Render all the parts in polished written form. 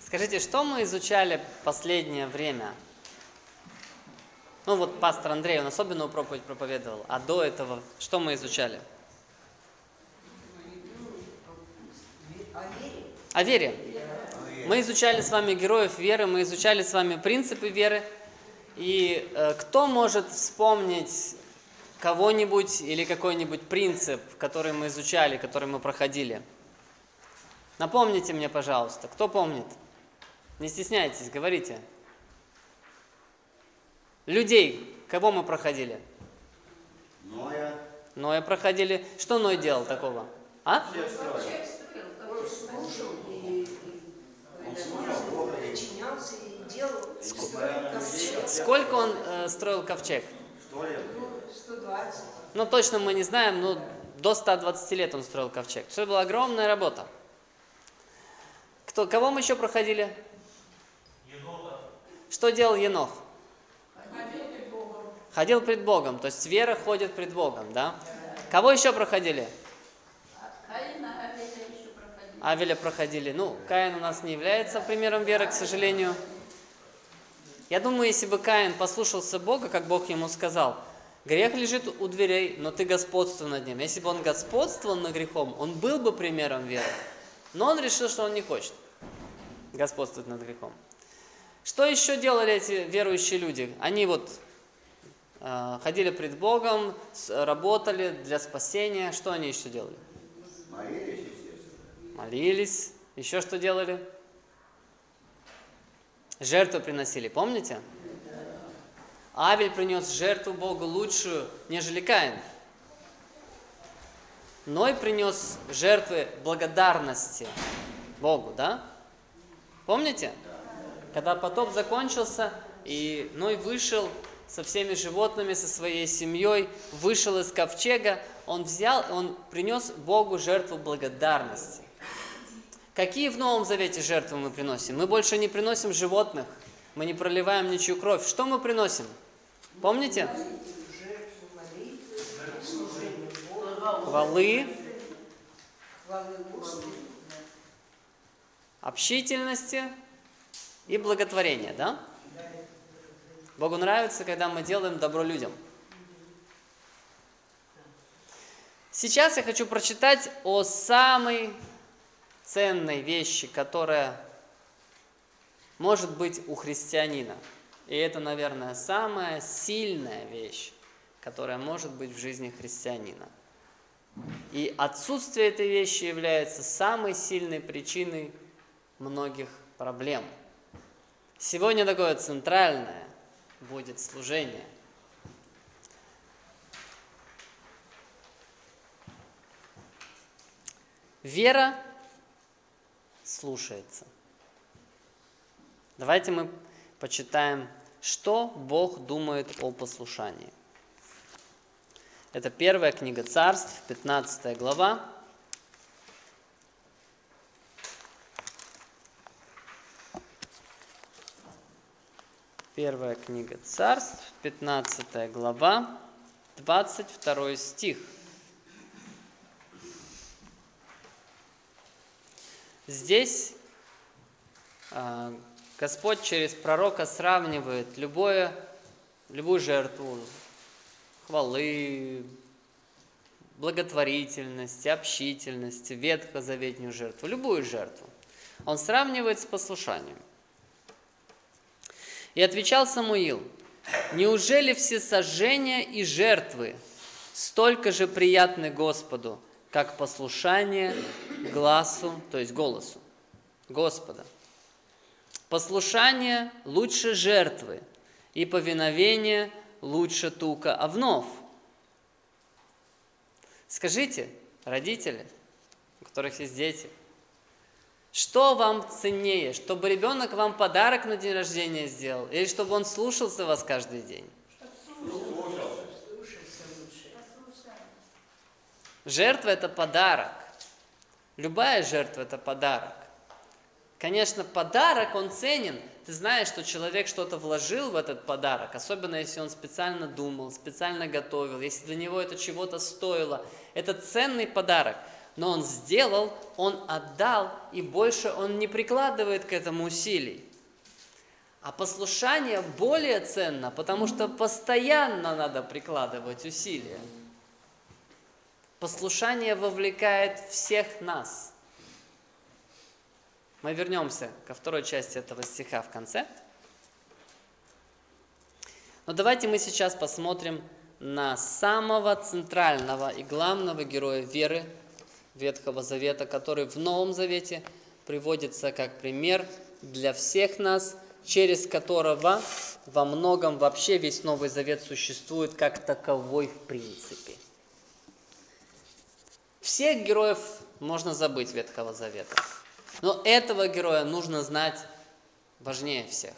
Скажите, что мы изучали последнее время? Ну вот пастор Андрей, он особенную проповедь проповедовал, а до этого что мы изучали? О вере. Мы изучали с вами героев веры, мы изучали с вами принципы веры. И кто может вспомнить кого-нибудь или какой-нибудь принцип, который мы изучали, который мы проходили? Напомните мне, пожалуйста, кто помнит? Не стесняйтесь, говорите. Людей, кого мы проходили? Ноя. Ноя проходили. Что Ной делал такого? А? Сколько он строил ковчег? 100 лет. 120. Ну, точно мы не знаем, но до 120 лет он строил ковчег. Все была огромная работа. Кого мы еще проходили? Еноха. Что делал Енох? Ходил пред Богом. Ходил пред Богом, то есть вера ходит пред Богом, да? Кого еще проходили? Каина, Авеля еще проходил. Авеля проходили. Ну, Каин у нас не является примером веры, к сожалению. Я думаю, если бы Каин послушался Бога, как Бог ему сказал, грех лежит у дверей, но ты господствуй над ним. Если бы он господствовал над грехом, он был бы примером веры. Но он решил, что он не хочет господствовать над грехом. Что еще делали эти верующие люди? Они вот ходили пред Богом, работали для спасения. Что они еще делали? Молились, естественно. Молились. Еще что делали? Жертву приносили, помните? Авель принес жертву Богу лучшую, нежели Каин. Ной принес жертвы благодарности Богу, да? Помните? Когда потоп закончился, и Ной вышел со всеми животными, со своей семьей, вышел из ковчега, он принес Богу жертву благодарности. Какие в Новом Завете жертвы мы приносим? Мы больше не приносим животных, мы не проливаем ничью кровь. Что мы приносим? Помните? Хвалы, общительности и благотворения, да? Богу нравится, когда мы делаем добро людям. Сейчас я хочу прочитать о самой ценной вещи, которая может быть у христианина. И это, наверное, самая сильная вещь, которая может быть в жизни христианина. И отсутствие этой вещи является самой сильной причиной многих проблем. Сегодня такое центральное будет служение. Вера слушается. Давайте мы почитаем, что Бог думает о послушании. Это первая книга Царств, 15 глава. Первая книга Царств, 15 глава, 22 стих. Здесь Господь через пророка сравнивает любую жертву, хвалы, благотворительности, общительности, ветхозаветную жертву, любую жертву. Он сравнивает с послушанием. И отвечал Самуил: неужели всесожжения и жертвы столько же приятны Господу, как послушание гласу, то есть голосу Господа? Послушание лучше жертвы, и повиновение лучше тука овнов. Скажите, родители, у которых есть дети, что вам ценнее, чтобы ребенок вам подарок на день рождения сделал, или чтобы он слушался вас каждый день? Жертва – это подарок. Любая жертва – это подарок. Конечно, подарок, он ценен. Ты знаешь, что человек что-то вложил в этот подарок, особенно если он специально думал, специально готовил, если для него это чего-то стоило. Это ценный подарок. но он сделал, он отдал, и больше он не прикладывает к этому усилий. А послушание более ценно, потому что постоянно надо прикладывать усилия. Послушание вовлекает всех нас. Мы вернемся ко второй части этого стиха в конце. Но давайте мы сейчас посмотрим на самого центрального и главного героя веры Ветхого Завета, который в Новом Завете приводится как пример для всех нас, через которого во многом вообще весь Новый Завет существует как таковой в принципе. Всех героев можно забыть Ветхого Завета, но этого героя нужно знать важнее всех.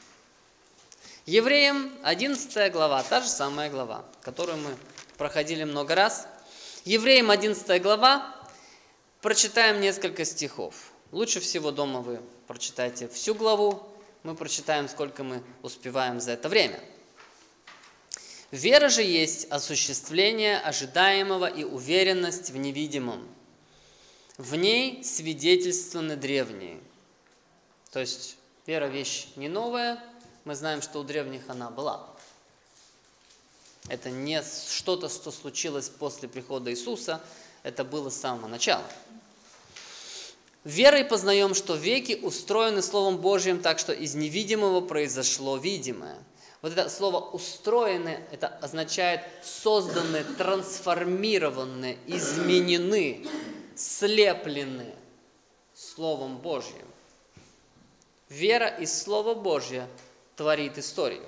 Евреям 11 глава, та же самая глава, которую мы проходили много раз. Евреям 11 глава, прочитаем несколько стихов. Лучше всего дома вы прочитайте всю главу, мы прочитаем, сколько мы успеваем за это время. «Вера же есть осуществление ожидаемого и уверенность в невидимом. В ней свидетельствованы древние». То есть вера вещь не новая, мы знаем, что у древних она была. Это не что-то, что случилось после прихода Иисуса, это было с самого начала. «Верой познаем, что веки устроены Словом Божьим, так что из невидимого произошло видимое». Вот это слово «устроены» это означает созданы, трансформированы, изменены, слеплены Словом Божьим. Вера из Слова Божьего творит историю.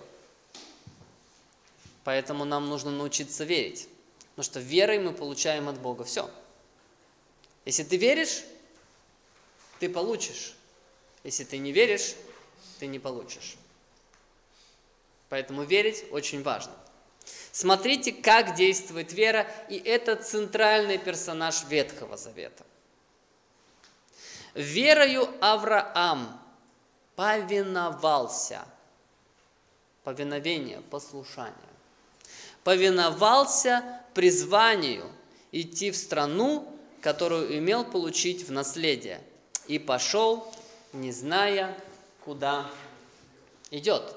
Поэтому нам нужно научиться верить. Потому что верой мы получаем от Бога все. Если ты веришь, ты получишь. Если ты не веришь, ты не получишь. Поэтому верить очень важно. Смотрите, как действует вера, и это центральный персонаж Ветхого Завета. «Верою Авраам повиновался». Повиновение, послушание. «Повиновался призванию идти в страну, которую имел получить в наследие, и пошел, не зная, куда идет».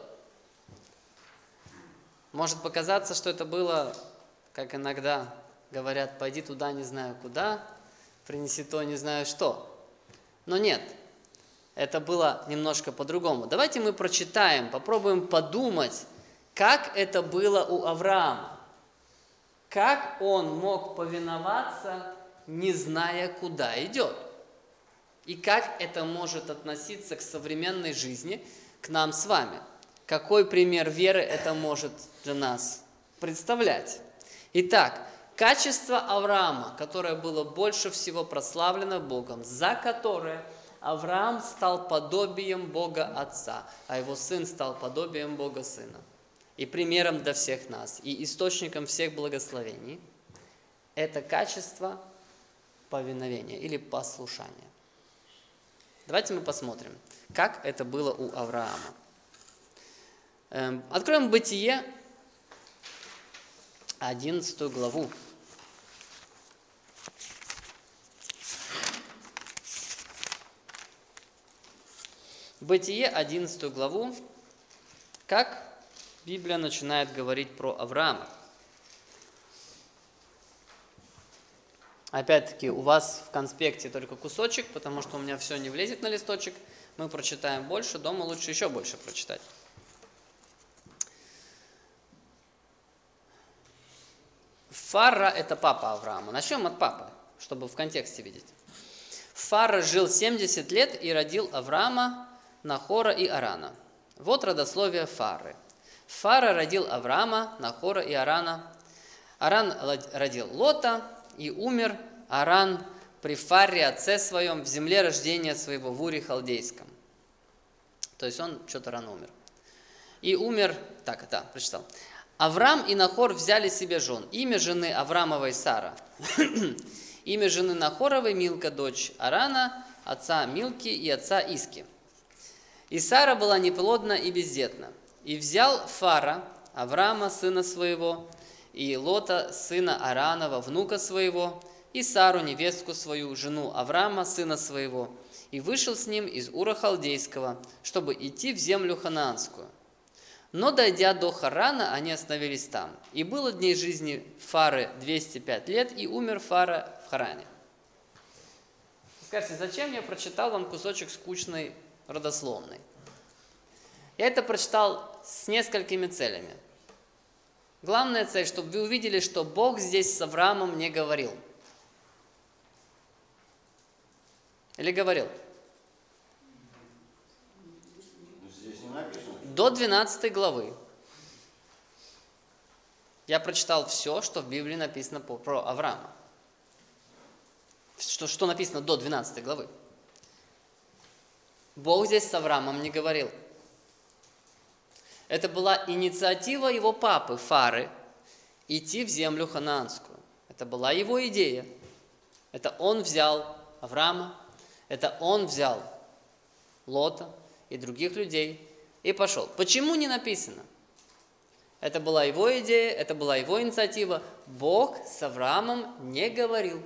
Может показаться, что это было, как иногда говорят, пойди туда, не знаю куда, принеси то, не знаю что. Но нет, это было немножко по-другому. Давайте мы прочитаем, попробуем подумать, как это было у Авраама. Как он мог повиноваться, не зная, куда идет. И как это может относиться к современной жизни, к нам с вами. Какой пример веры это может для нас представлять? Итак, качество Авраама, которое было больше всего прославлено Богом, за которое Авраам стал подобием Бога Отца, а его сын стал подобием Бога Сына. И примером для всех нас, и источником всех благословений, это качество повиновения или послушания. Давайте мы посмотрим, как это было у Авраама. Откроем Бытие, 11 главу. Бытие, 11 главу, как Библия начинает говорить про Авраама. Опять-таки, у вас в конспекте только кусочек, потому что у меня все не влезет на листочек. Мы прочитаем больше, дома лучше еще больше прочитать. Фара – это папа Авраама. Начнем от папы, чтобы в контексте видеть. Фара жил 70 лет и родил Авраама, Нахора и Арана. Вот родословие Фары. Фара родил Авраама, Нахора и Арана. Аран родил Лота и умер Аран при Фаре, отце своем, в земле рождения своего, в Уре Халдейском. То есть он что-то рано умер. И умер, прочитал. Авраам и Нахор взяли себе жен. Имя жены Авраамовой Сара. Имя жены Нахоровой Милка, дочь Арана, отца Милки и отца Иски. И Сара была неплодна и бездетна. И взял Фара, Авраама, сына своего, и Лота, сына Аранова, внука своего, и Сару, невестку свою, жену Авраама, сына своего, и вышел с ним из Ура Халдейского, чтобы идти в землю ханаанскую. Но, дойдя до Харана, они остановились там. И было дней жизни Фары 205 лет, и умер Фара в Харане. Скажите, зачем я прочитал вам кусочек скучной родословной? Я это прочитал с несколькими целями. Главная цель, чтобы вы увидели, что Бог здесь с Авраамом не говорил. Или говорил? Здесь не написано. До 12 главы я прочитал все, что в Библии написано про Авраама. Что написано до 12 главы. Бог здесь с Авраамом не говорил. Это была инициатива его папы Фары идти в землю ханаанскую. Это была его идея. Это он взял Авраама, это он взял Лота и других людей и пошел. Почему не написано? Это была его идея, это была его инициатива. Бог с Авраамом не говорил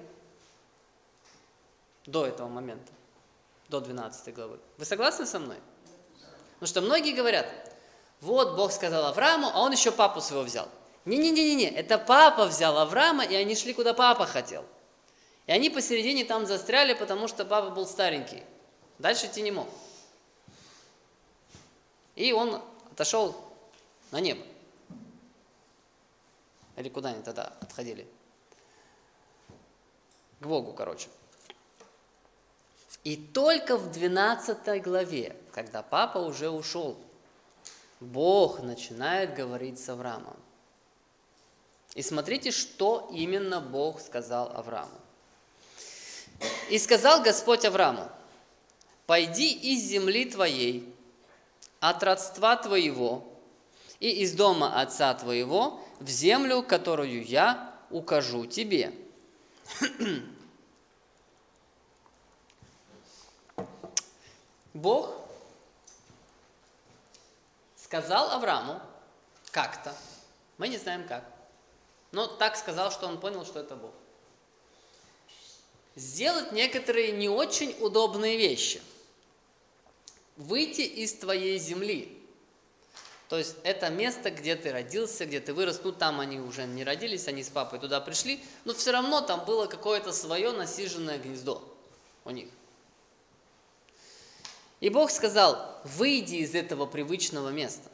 до этого момента, до 12 главы. Вы согласны со мной? Потому что многие говорят, вот Бог сказал Аврааму, а он еще папу своего взял. Не-не-не-не, это папа взял Авраама, и они шли, куда папа хотел. И они посередине там застряли, потому что папа был старенький. Дальше идти не мог. И он отошел на небо. Или куда они тогда отходили? К Богу, короче. И только в 12 главе, когда папа уже ушел, Бог начинает говорить с Авраамом. И смотрите, что именно Бог сказал Аврааму. «И сказал Господь Аврааму, пойди из земли твоей, от родства твоего и из дома отца твоего в землю, которую я укажу тебе». Бог сказал Аврааму как-то, мы не знаем как, но так сказал, что он понял, что это Бог, сделать некоторые не очень удобные вещи. Выйти из твоей земли. То есть это место, где ты родился, где ты вырос. Ну, там они уже не родились, они с папой туда пришли, но все равно там было какое-то свое насиженное гнездо у них. И Бог сказал, выйди из этого привычного места.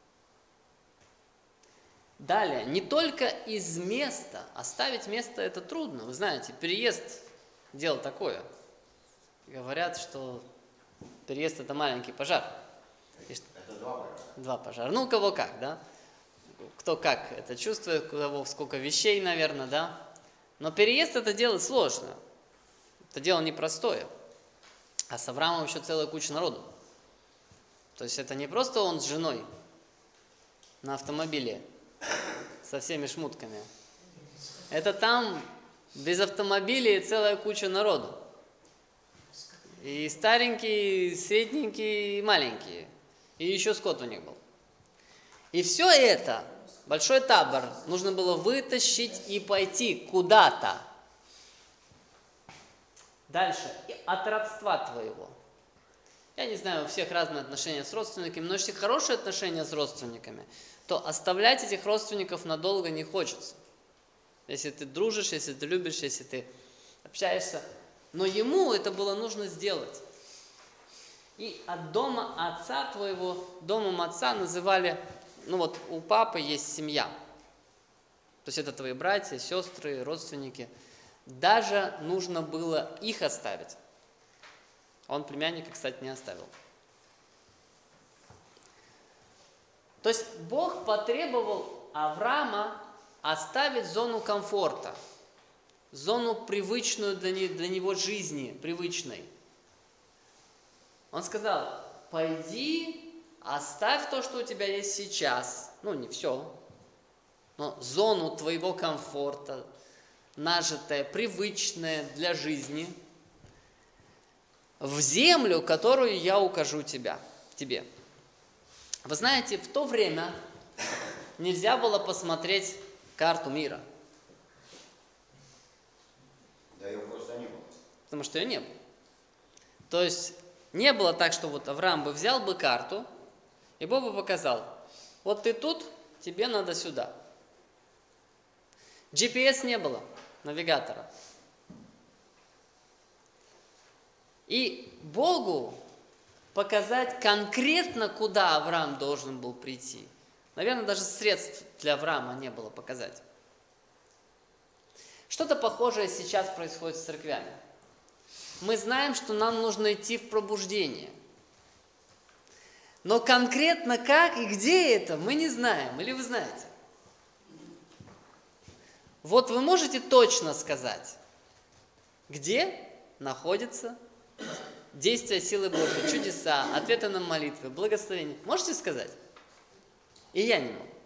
Далее, не только из места. Оставить место это трудно. Вы знаете, переезд – дело такое. Говорят, что переезд – это маленький пожар. Это 2 пожара. 2 пожара. Ну, у кого как, да? Кто как это чувствует, у кого сколько вещей, наверное, да? Но переезд – это дело сложное. Это дело непростое. А с Авраамом еще целая куча народу. То есть это не просто он с женой на автомобиле со всеми шмутками. Это там без автомобиля целая куча народу. И старенькие, и средненькие, и маленькие. И еще скот у них был. И все это, большой табор, нужно было вытащить и пойти куда-то. Дальше, от родства твоего. Я не знаю, у всех разные отношения с родственниками, но если хорошие отношения с родственниками, то оставлять этих родственников надолго не хочется. Если ты дружишь, если ты любишь, если ты общаешься. Но ему это было нужно сделать. И от дома отца твоего, домом отца называли, ну вот у папы есть семья. То есть это твои братья, сестры, родственники. Даже нужно было их оставить. Он племянника, кстати, не оставил. То есть Бог потребовал Авраама оставить зону комфорта, зону привычную для него жизни, привычной. Он сказал, пойди, оставь то, что у тебя есть сейчас. Ну, не все, но зону твоего комфорта, нажитое, привычное для жизни, в землю, которую я укажу тебе. Вы знаете, в то время нельзя было посмотреть карту мира. потому что ее не было. То есть не было так, что вот Авраам бы взял бы карту, и Бог бы показал, вот ты тут, тебе надо сюда. GPS не было, навигатора. И Богу показать конкретно, куда Авраам должен был прийти. Наверное, даже средств для Авраама не было показать. Что-то похожее сейчас происходит с церквями. Мы знаем, что нам нужно идти в пробуждение. Но конкретно как и где это, мы не знаем. Или вы знаете? Вот вы можете точно сказать, где находится действие силы Божьей, чудеса, ответы на молитвы, благословения. Можете сказать? И я не могу.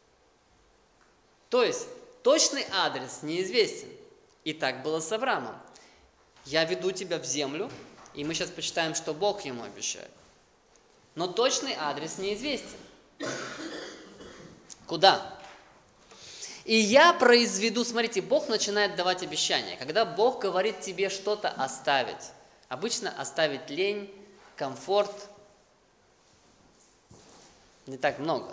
То есть точный адрес неизвестен. И так было с Авраамом. Я веду тебя в землю, и мы сейчас почитаем, что Бог ему обещает. Но точный адрес неизвестен. Куда? И я произведу, смотрите, Бог начинает давать обещания. Когда Бог говорит тебе что-то оставить, обычно оставить лень, комфорт, не так много.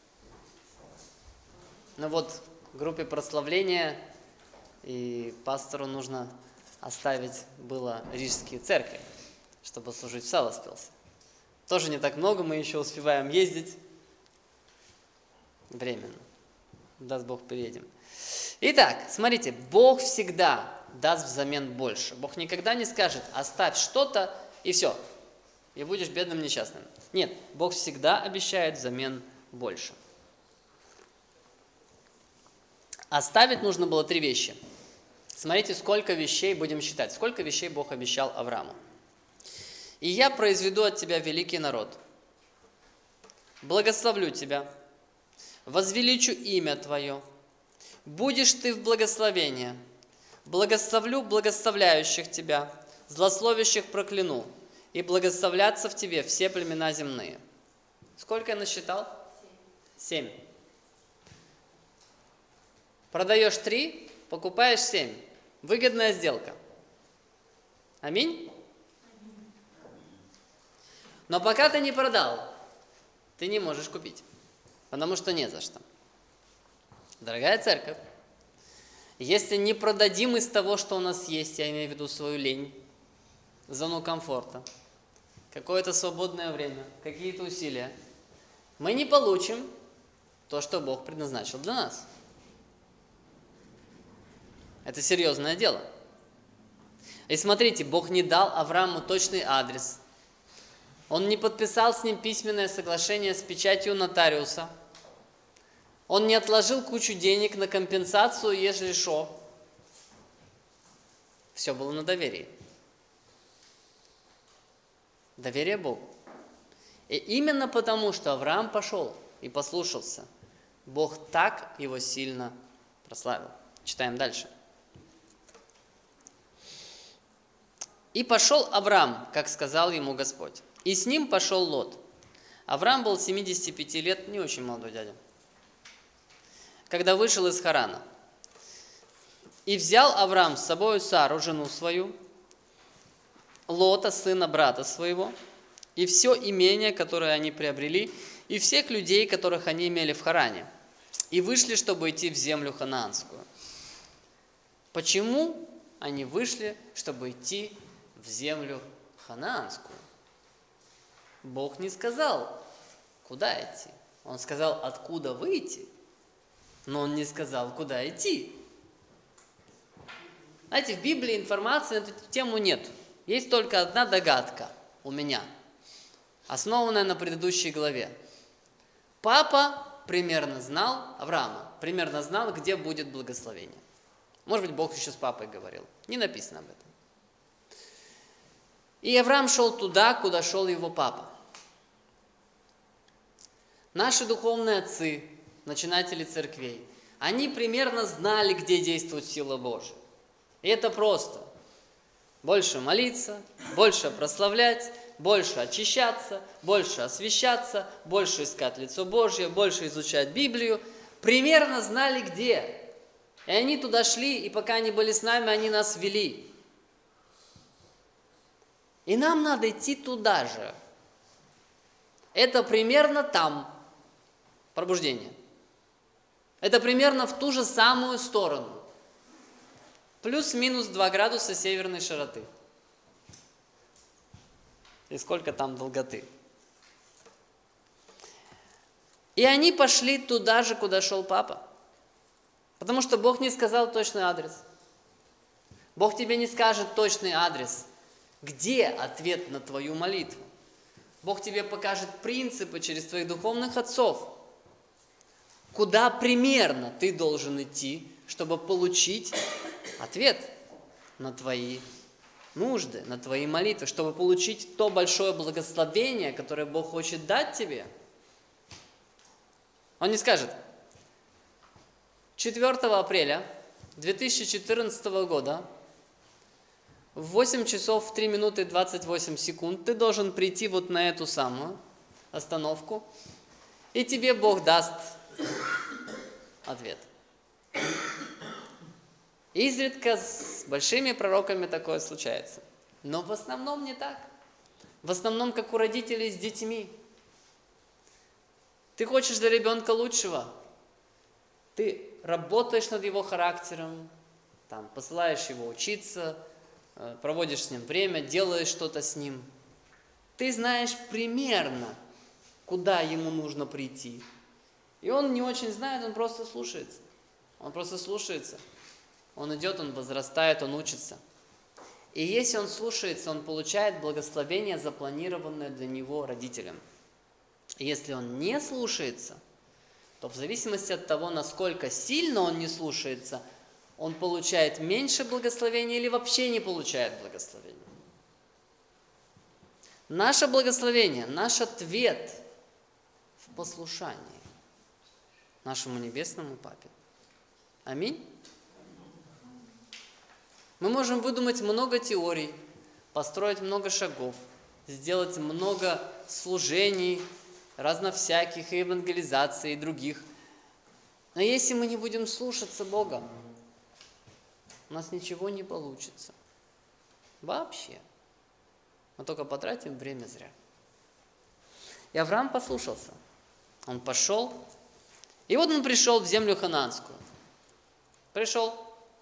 Но вот в группе прославления и пастору нужно оставить было рижские церкви, чтобы служить в Саласпилсе. Тоже не так много, мы еще успеваем ездить. Временно. Даст Бог, переедем. Итак, смотрите, Бог всегда даст взамен больше. Бог никогда не скажет, оставь что-то и все, и будешь бедным несчастным. Нет, Бог всегда обещает взамен больше. Оставить нужно было 3 вещи. Смотрите, сколько вещей будем считать. Сколько вещей Бог обещал Аврааму. «И я произведу от тебя великий народ, благословлю тебя, возвеличу имя твое, будешь ты в благословении, благословлю благословляющих тебя, злословящих прокляну, и благословлятся в тебе все племена земные». Сколько я насчитал? 7. Продаешь 3, покупаешь 7. Выгодная сделка. Аминь? Но пока ты не продал, ты не можешь купить, потому что не за что. Дорогая церковь, если не продадим из того, что у нас есть, я имею в виду свою лень, зону комфорта, какое-то свободное время, какие-то усилия, мы не получим то, что Бог предназначил для нас. Это серьезное дело. И смотрите, Бог не дал Аврааму точный адрес. Он не подписал с ним письменное соглашение с печатью нотариуса. Он не отложил кучу денег на компенсацию, если что. Все было на доверии. Доверие Богу. И именно потому, что Авраам пошел и послушался, Бог так его сильно прославил. Читаем дальше. «И пошел Авраам, как сказал ему Господь, и с ним пошел Лот. Авраам был 75 лет, не очень молодой дядя, когда вышел из Харана. И взял Авраам с собой Сару, жену свою, Лота, сына брата своего, и все имение, которое они приобрели, и всех людей, которых они имели в Харане, и вышли, чтобы идти в землю ханаанскую». Почему они вышли, чтобы идти в землю ханаанскую? Бог не сказал, куда идти. Он сказал, откуда выйти, но он не сказал, куда идти. Знаете, в Библии информации на эту тему нет. Есть только одна догадка у меня, основанная на предыдущей главе. Папа примерно знал, Авраама, примерно знал, где будет благословение. Может быть, Бог еще с папой говорил. Не написано об этом. И Авраам шел туда, куда шел его папа. Наши духовные отцы, начинатели церквей, они примерно знали, где действует сила Божия. И это просто. Больше молиться, больше прославлять, больше очищаться, больше освящаться, больше искать лицо Божье, больше изучать Библию. Примерно знали, где. И они туда шли, и пока они были с нами, они нас вели. И нам надо идти туда же. Это примерно там пробуждение. Это примерно в ту же самую сторону. Плюс-минус 2 градуса северной широты. И сколько там долготы. И они пошли туда же, куда шел папа. Потому что Бог не сказал точный адрес. Бог тебе не скажет точный адрес, где ответ на твою молитву. Бог тебе покажет принципы через твоих духовных отцов, куда примерно ты должен идти, чтобы получить ответ на твои нужды, на твои молитвы, чтобы получить то большое благословение, которое Бог хочет дать тебе. Он не скажет: 4 апреля 2014 года в 8 часов 3 минуты 28 секунд ты должен прийти вот на эту самую остановку, и тебе Бог даст ответ. Изредка с большими пророками такое случается. Но в основном не так. В основном, как у родителей с детьми. Ты хочешь для ребенка лучшего. Ты работаешь над его характером, там, посылаешь его учиться, проводишь с ним время, делаешь что-то с ним. Ты знаешь примерно, куда ему нужно прийти. И он не очень знает, он просто слушается. Он просто слушается. Он идет, он возрастает, он учится. И если он слушается, он получает благословение, запланированное для него родителям. И если он не слушается, то в зависимости от того, насколько сильно он не слушается, он получает меньше благословения или вообще не получает благословения. Наше благословение, наш ответ в послушании нашему Небесному Папе. Аминь. Мы можем выдумать много теорий, построить много шагов, сделать много служений, разновсяких, и евангелизаций, и других. Но если мы не будем слушаться Бога, у нас ничего не получится. Вообще. Мы только потратим время зря. И Авраам послушался. Он пошел. И вот он пришел в землю ханаанскую. Пришел.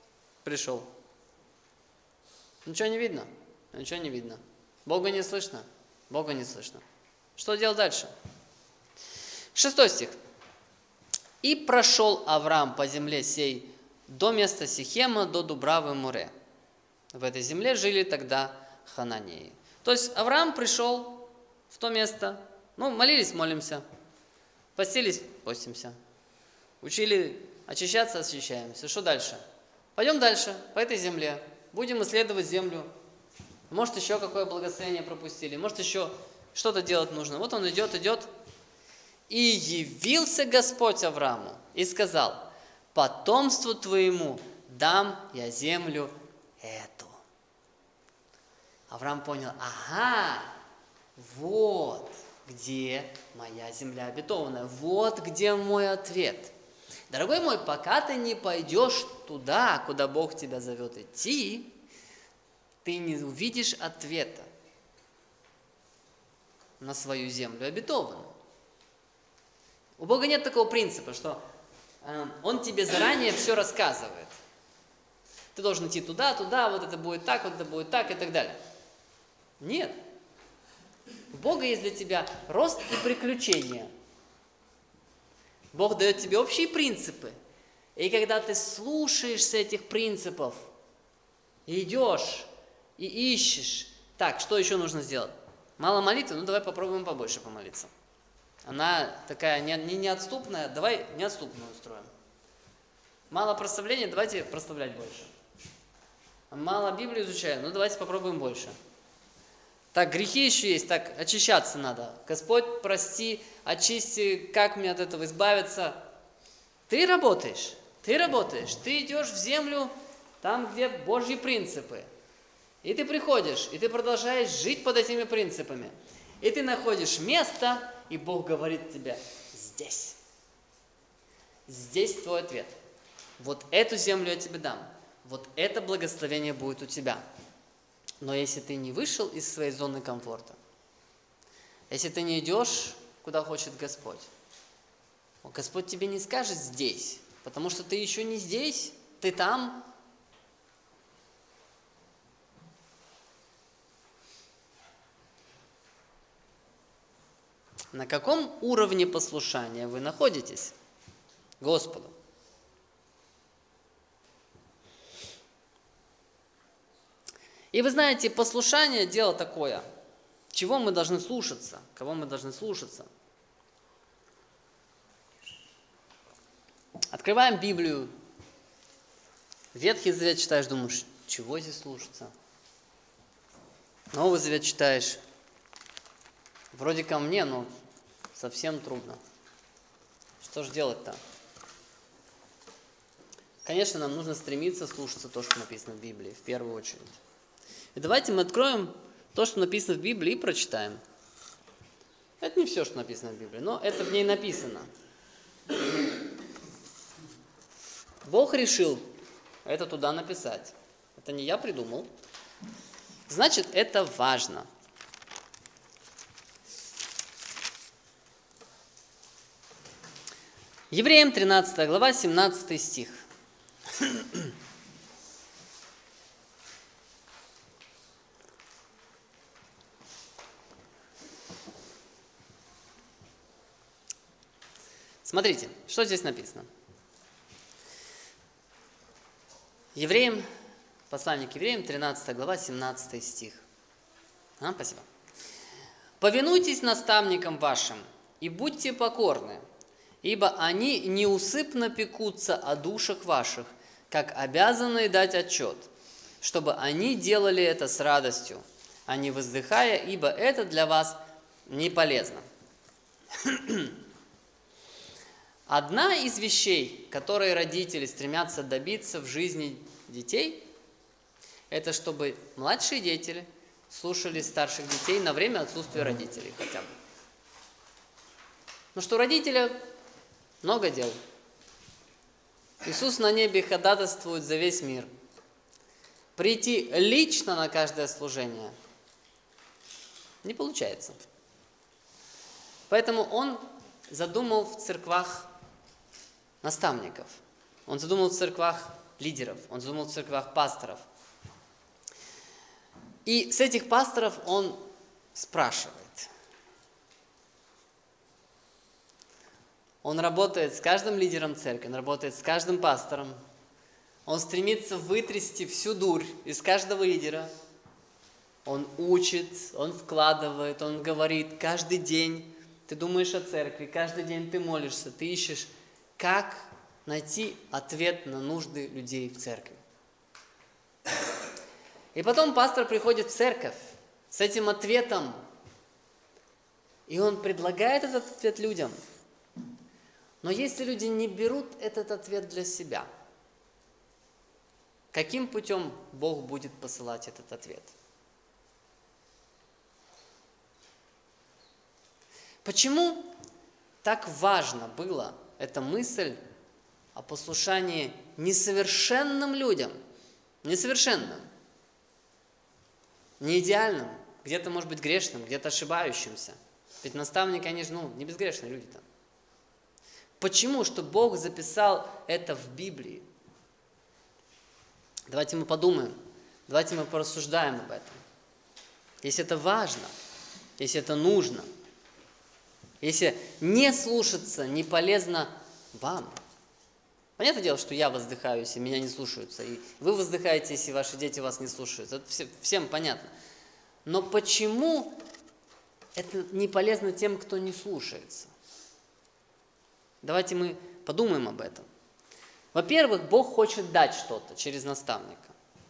Ничего не видно? Ничего не видно. Бога не слышно? Бога не слышно. Что делать дальше? 6 стих. «И прошел Авраам по земле сей до места Сихема, до Дубравы Море». В этой земле жили тогда хананеи. То есть Авраам пришел в то место, молились, молимся, постились, постимся, учили очищаться, очищаемся. Что дальше? Пойдем дальше, по этой земле, будем исследовать землю. Может, еще какое благословение пропустили, может, еще что-то делать нужно. Вот он идет. И явился Господь Аврааму и сказал: потомству твоему дам я землю эту. Авраам понял: ага, вот где моя земля обетованная, вот где мой ответ. Дорогой мой, пока ты не пойдешь туда, куда Бог тебя зовет идти, ты не увидишь ответа на свою землю обетованную. У Бога нет такого принципа, что Он тебе заранее все рассказывает. Ты должен идти туда, вот это будет так и так далее. Нет. У Бога есть для тебя рост и приключения. Бог дает тебе общие принципы. И когда ты слушаешься этих принципов, и идешь, и ищешь, так, что еще нужно сделать? Мало молитвы? Давай попробуем побольше помолиться. Она такая неотступная, давай неотступную устроим. Мало прославления, давайте прославлять больше. Мало Библию изучаем, давайте попробуем больше. Так, грехи еще есть, так, очищаться надо. Господь, прости, очисти, как мне от этого избавиться? Ты работаешь, ты идешь в землю, там, где Божьи принципы. И ты приходишь, и ты продолжаешь жить под этими принципами. И ты находишь место, и Бог говорит тебе: здесь. Здесь твой ответ. Вот эту землю я тебе дам. Вот это благословение будет у тебя. Но если ты не вышел из своей зоны комфорта, если ты не идешь, куда хочет Господь, Господь тебе не скажет здесь, потому что ты еще не здесь, ты там. На каком уровне послушания вы находитесь Господу? И вы знаете, послушание – дело такое. Чего мы должны слушаться? Кого мы должны слушаться? Открываем Библию. Ветхий Завет читаешь, думаешь, чего здесь слушаться? Новый Завет читаешь. Вроде ко мне, но совсем трудно. Что же делать-то? Конечно, нам нужно стремиться слушаться то, что написано в Библии, в первую очередь. И давайте мы откроем то, что написано в Библии, и прочитаем. Это не все, что написано в Библии, но это в ней написано. Бог решил это туда написать. Это не я придумал. Значит, это важно. Евреям 13 глава, 17 стих. Смотрите, что здесь написано. Евреям, послание к Евреям, 13 глава, 17 стих. Спасибо. «Повинуйтесь наставникам вашим и будьте покорны, ибо они неусыпно пекутся о душах ваших, как обязанные дать отчет, чтобы они делали это с радостью, а не воздыхая, ибо это для вас не полезно». Одна из вещей, которые родители стремятся добиться в жизни детей, это чтобы младшие дети слушали старших детей на время отсутствия родителей хотя бы. Потому что у родителя много дел. Иисус на небе ходатайствует за весь мир. Прийти лично на каждое служение не получается. Поэтому Он задумал в церквах наставников, Он задумал в церквах лидеров, Он задумал в церквах пасторов. И с этих пасторов Он спрашивает. Он работает с каждым лидером церкви, Он работает с каждым пастором. Он стремится вытрясти всю дурь из каждого лидера. Он учит, Он вкладывает, Он говорит каждый день. Ты думаешь о церкви, каждый день ты молишься, ты ищешь, как найти ответ на нужды людей в церкви. И потом пастор приходит в церковь с этим ответом, и он предлагает этот ответ людям. Но если люди не берут этот ответ для себя, каким путем Бог будет посылать этот ответ? Почему так важно было эта мысль о послушании несовершенным людям, несовершенным, не идеальным, где-то, может быть, грешным, где-то ошибающимся? Ведь наставники, они же, не безгрешные люди-то. Почему? Что Бог записал это в Библии. Давайте мы подумаем, давайте мы порассуждаем об этом. Если это важно, если это нужно, если не слушаться не полезно вам. Понятное дело, что я воздыхаю, если меня не слушаются, и вы воздыхаете, если ваши дети вас не слушаются. Это всем понятно. Но почему это не полезно тем, кто не слушается? Давайте мы подумаем об этом. Во-первых, Бог хочет дать что-то через наставника.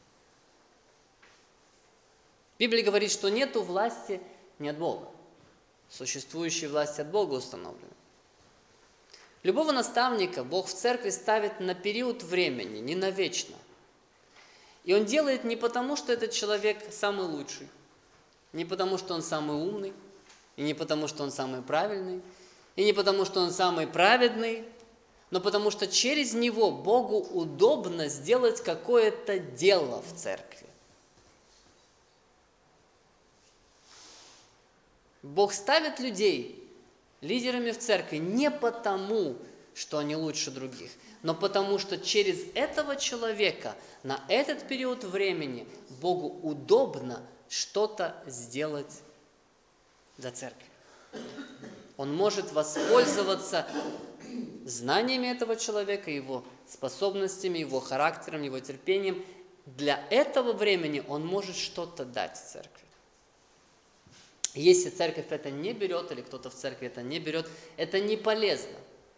Библия говорит, что нету власти не от Бога. Существующие власти от Бога установлены. Любого наставника Бог в церкви ставит на период времени, не навечно. И Он делает не потому, что этот человек самый лучший, не потому, что он самый умный, и не потому, что он самый правильный, и не потому, что он самый праведный, но потому, что через него Богу удобно сделать какое-то дело в церкви. Бог ставит людей лидерами в церкви не потому, что они лучше других, но потому, что через этого человека на этот период времени Богу удобно что-то сделать для церкви. Он может воспользоваться знаниями этого человека, его способностями, его характером, его терпением. Для этого времени он может что-то дать церкви. Если церковь это не берет, или кто-то в церкви это не берет, это не полезно.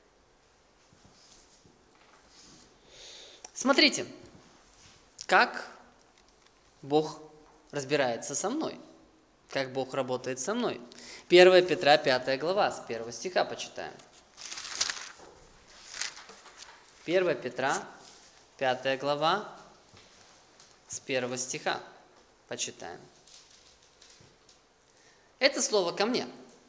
Смотрите, как Бог разбирается со мной, как Бог работает со мной. 1 Петра 5 глава, с 1 стиха почитаем. 1 Петра 5 глава, с 1 стиха почитаем. Это слово ко мне.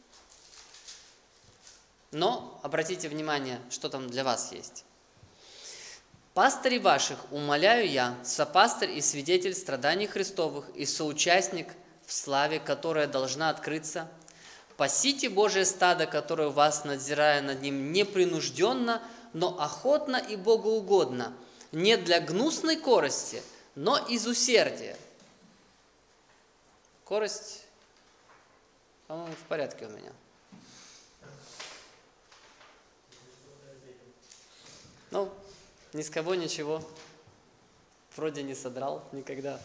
Но обратите внимание, что там для вас есть. «Пастырей ваших умоляю я, сопастырь и свидетель страданий Христовых и соучастник в славе, которая должна открыться. Пасите Божие стадо, которое у вас, надзирая над ним, непринужденно, но охотно и богоугодно, не для гнусной корости, но из усердия». Корость, по-моему, в порядке у меня. Ну, ни с кого ничего. Вроде не содрал никогда.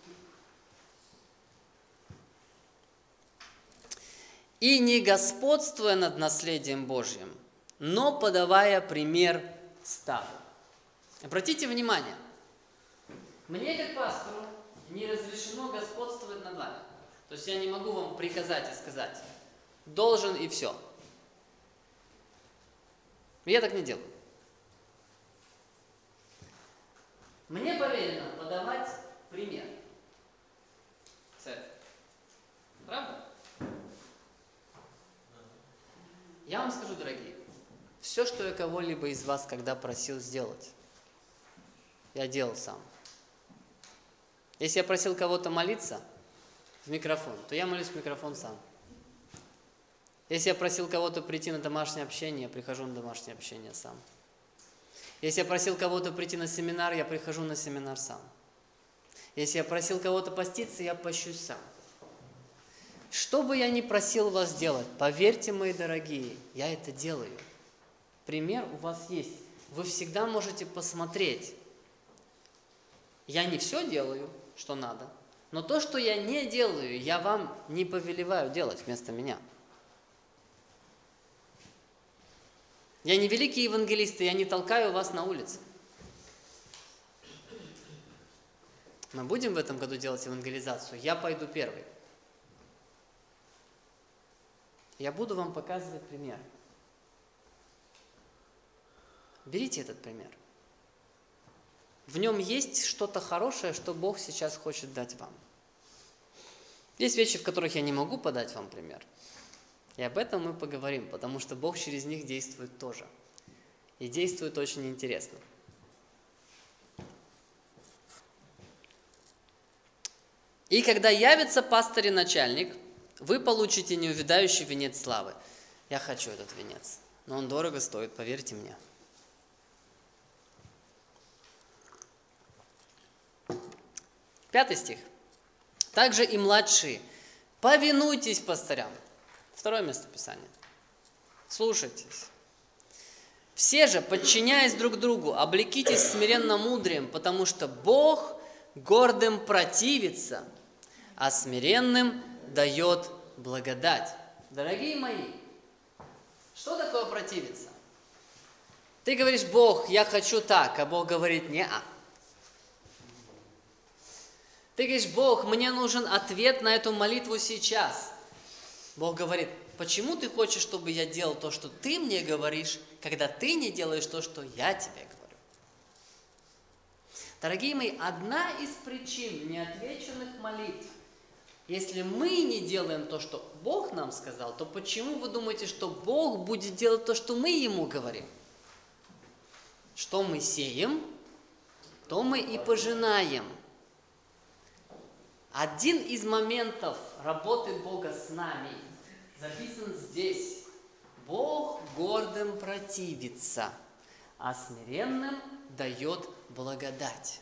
«И не господствуя над наследием Божьим, но подавая пример стаду». Обратите внимание, мне как пастору не разрешено господствовать над вами. То есть я не могу вам приказать и сказать, должен и все. Я так не делаю. Мне повелено подавать пример церкви. Правда? Я вам скажу, дорогие, все, что я кого-либо из вас когда просил сделать, я делал сам. Если я просил кого-то молиться в микрофон, то я молюсь в микрофон сам. Если я просил кого-то прийти на домашнее общение, я прихожу на домашнее общение сам. Если я просил кого-то прийти на семинар, я прихожу на семинар сам. Если я просил кого-то поститься, я пощусь сам. Что бы я ни просил вас делать, поверьте, мои дорогие, я это делаю. Пример у вас есть. Вы всегда можете посмотреть. Я не все делаю, что надо, но то, что я не делаю, я вам не повелеваю делать вместо меня. Я не великий евангелист, и я не толкаю вас на улице. Мы будем в этом году делать евангелизацию. Я пойду первый. Я буду вам показывать пример. Берите этот пример. В нем есть что-то хорошее, что Бог сейчас хочет дать вам. Есть вещи, в которых я не могу подать вам пример. И об этом мы поговорим, потому что Бог через них действует тоже. И действует очень интересно. «И когда явится пастырь и начальник, вы получите неувядающий венец славы». Я хочу этот венец, но он дорого стоит, поверьте мне. 5 стих. «Также и младшие, повинуйтесь пастырям». Второе место Писания. Слушайтесь. «Все же, подчиняясь друг другу, облекитесь смиренно мудрием, потому что Бог гордым противится, а смиренным дает благодать». Дорогие мои, что такое противиться? Ты говоришь: Бог, я хочу так, а Бог говорит: не-а. Ты говоришь: Бог, мне нужен ответ на эту молитву сейчас. Бог говорит: почему ты хочешь, чтобы я делал то, что ты мне говоришь, когда ты не делаешь то, что я тебе говорю? Дорогие мои, одна из причин неотвеченных молитв, если мы не делаем то, что Бог нам сказал, то почему вы думаете, что Бог будет делать то, что мы Ему говорим? Что мы сеем, то мы и пожинаем. Один из моментов работы Бога с нами записан здесь. Бог гордым противится, а смиренным дает благодать.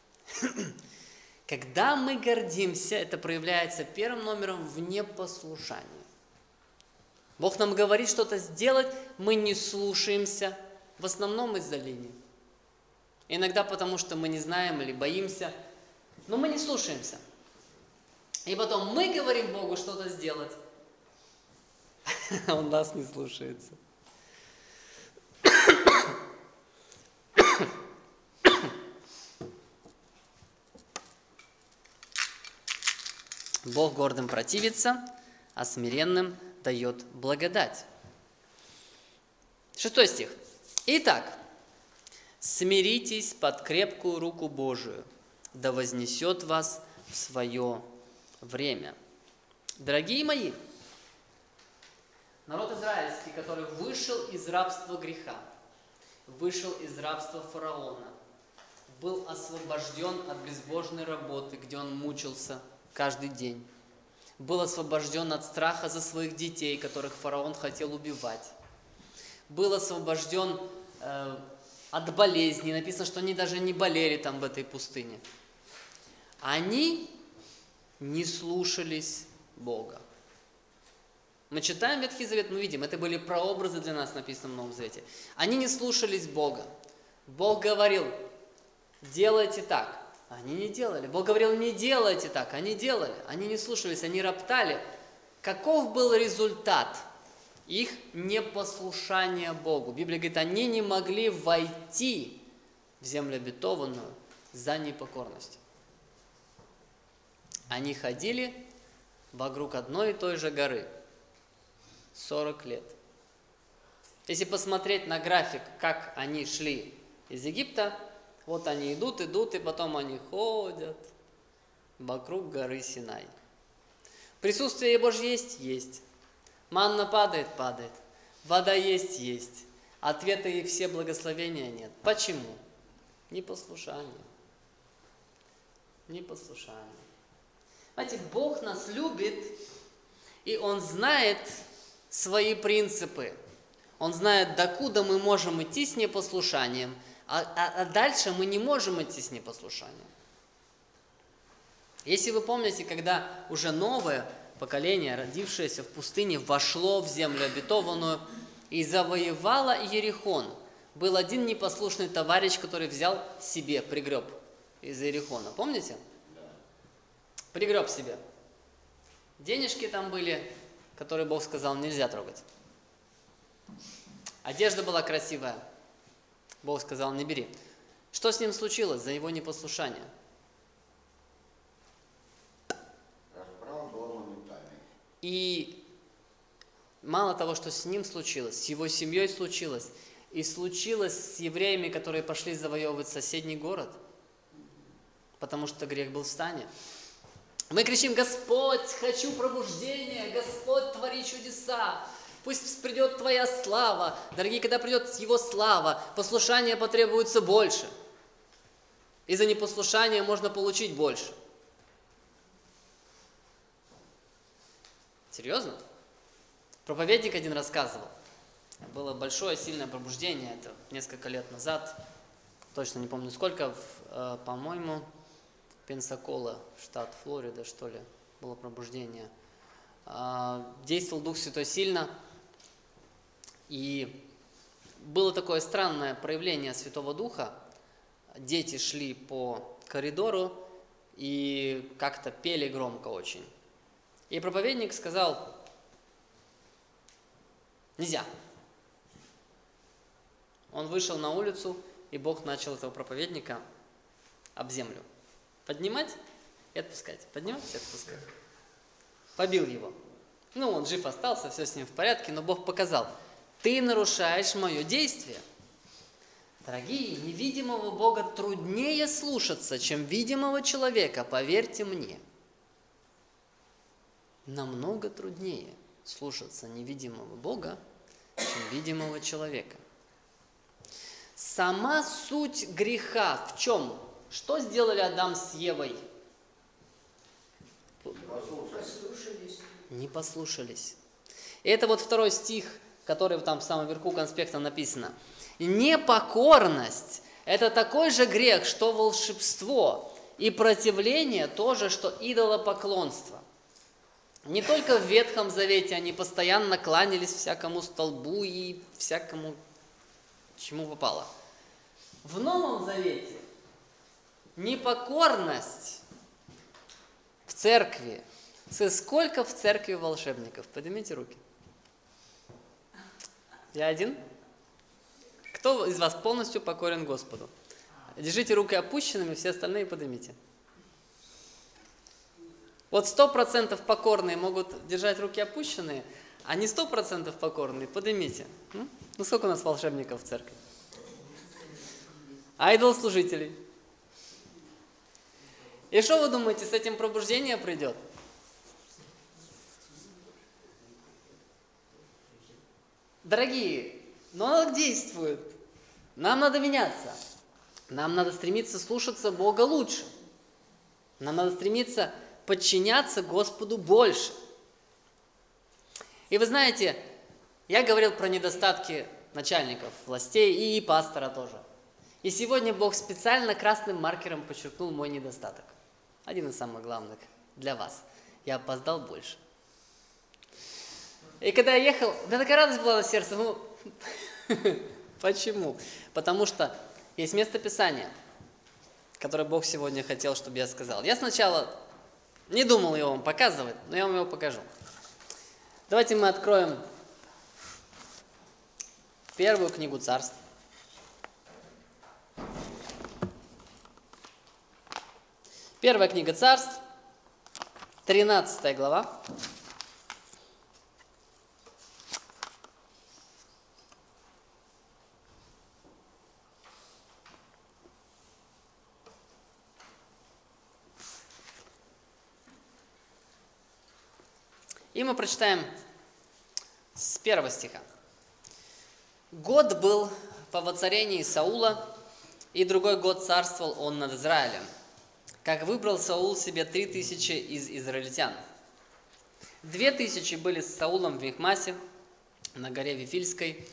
Когда мы гордимся, это проявляется первым номером в непослушании. Бог нам говорит что-то сделать, мы не слушаемся, в основном из-за лени. Иногда потому, что мы не знаем или боимся, но мы не слушаемся. И потом мы говорим Богу что-то сделать, а Он нас не слушается. Бог гордым противится, а смиренным дает благодать. 6 стих. Итак, смиритесь под крепкую руку Божию, да вознесет вас в свое время. Дорогие мои, народ израильский, который вышел из рабства греха, вышел из рабства фараона, был освобожден от безбожной работы, где он мучился каждый день, был освобожден от страха за своих детей, которых фараон хотел убивать, был освобожден от болезней. Написано, что они даже не болели там в этой пустыне. Они не слушались Бога. Мы читаем Ветхий Завет, мы видим, это были прообразы для нас, написано в Новом Завете. Они не слушались Бога. Бог говорил, делайте так. Они не делали. Бог говорил, не делайте так. Они делали. Они не слушались, они роптали. Каков был результат их непослушания Богу? Библия говорит, они не могли войти в землю обетованную за непокорность. Они ходили вокруг одной и той же горы 40 лет. Если посмотреть на график, как они шли из Египта, вот они идут, и потом они ходят вокруг горы Синай. Присутствие Божье есть? Есть. Манна падает? Падает. Вода есть? Ответа и все благословения нет. Почему? Непослушание. Непослушание. Знаете, Бог нас любит, и Он знает свои принципы. Он знает, докуда мы можем идти с непослушанием, а дальше мы не можем идти с непослушанием. Если вы помните, когда уже новое поколение, родившееся в пустыне, вошло в землю обетованную и завоевало Иерихон, был один непослушный товарищ, который взял себе, пригреб из Иерихона. Помните? Пригреб себе. Денежки там были, которые Бог сказал, нельзя трогать. Одежда была красивая. Бог сказал, не бери. Что с ним случилось за его непослушание? Разбрал дом моментально. И мало того, что с ним случилось, с его семьей случилось, и случилось с евреями, которые пошли завоевывать соседний город, потому что грех был в стане. Мы кричим, Господь, хочу пробуждения, Господь, твори чудеса. Пусть придет Твоя слава. Дорогие, когда придет Его слава, послушания потребуется больше. Из-за непослушания можно получить больше. Серьезно? Проповедник один рассказывал. Было большое, сильное пробуждение, это несколько лет назад. Точно не помню сколько, по-моему, Пенсакола, штат Флорида, что ли, было пробуждение. Действовал Дух Святой сильно. И было такое странное проявление Святого Духа. Дети шли по коридору и как-то пели громко очень. И проповедник сказал, нельзя. Он вышел на улицу, и Бог начал этого проповедника об землю поднимать и отпускать. Поднимать и отпускать. Побил его. Ну, он жив остался, все с ним в порядке, но Бог показал, ты нарушаешь мое действие. Дорогие, невидимого Бога труднее слушаться, чем видимого человека, поверьте мне. Намного труднее слушаться невидимого Бога, чем видимого человека. Сама суть греха в чем? Что сделали Адам с Евой? Послушались. Не послушались. И это вот второй стих, который там в самом верху конспекта написано. Непокорность – это такой же грех, что волшебство, и противление тоже, что идолопоклонство. Не только в Ветхом Завете они постоянно кланялись всякому столбу и всякому, чему попало. В Новом Завете непокорность в церкви. Сколько в церкви волшебников? Поднимите руки. Я один? Кто из вас полностью покорен Господу? Держите руки опущенными, все остальные поднимите. Вот 100% покорные могут держать руки опущенные, а не 100% покорные поднимите. Ну сколько у нас волшебников в церкви? Айдол-служителей. И что вы думаете, с этим пробуждение придет? Дорогие, но оно действует. Нам надо меняться. Нам надо стремиться слушаться Бога лучше. Нам надо стремиться подчиняться Господу больше. И вы знаете, я говорил про недостатки начальников, властей и пастора тоже. И сегодня Бог специально красным маркером подчеркнул мой недостаток. Один из самых главных для вас. Я опоздал больше. И когда я ехал, да такая радость была на сердце. Почему? Потому что есть место Писания, которое Бог сегодня хотел, чтобы я сказал. Я сначала не думал его вам показывать, но я вам его покажу. Давайте мы откроем первую книгу Царств. Первая книга Царств, 13 глава. И мы прочитаем с 1 стиха. «Год был по воцарении Саула, и другой год царствовал он над Израилем, как выбрал Саул себе 3000 из израильтян. 2000 были с Саулом в Михмасе, на горе Вифильской.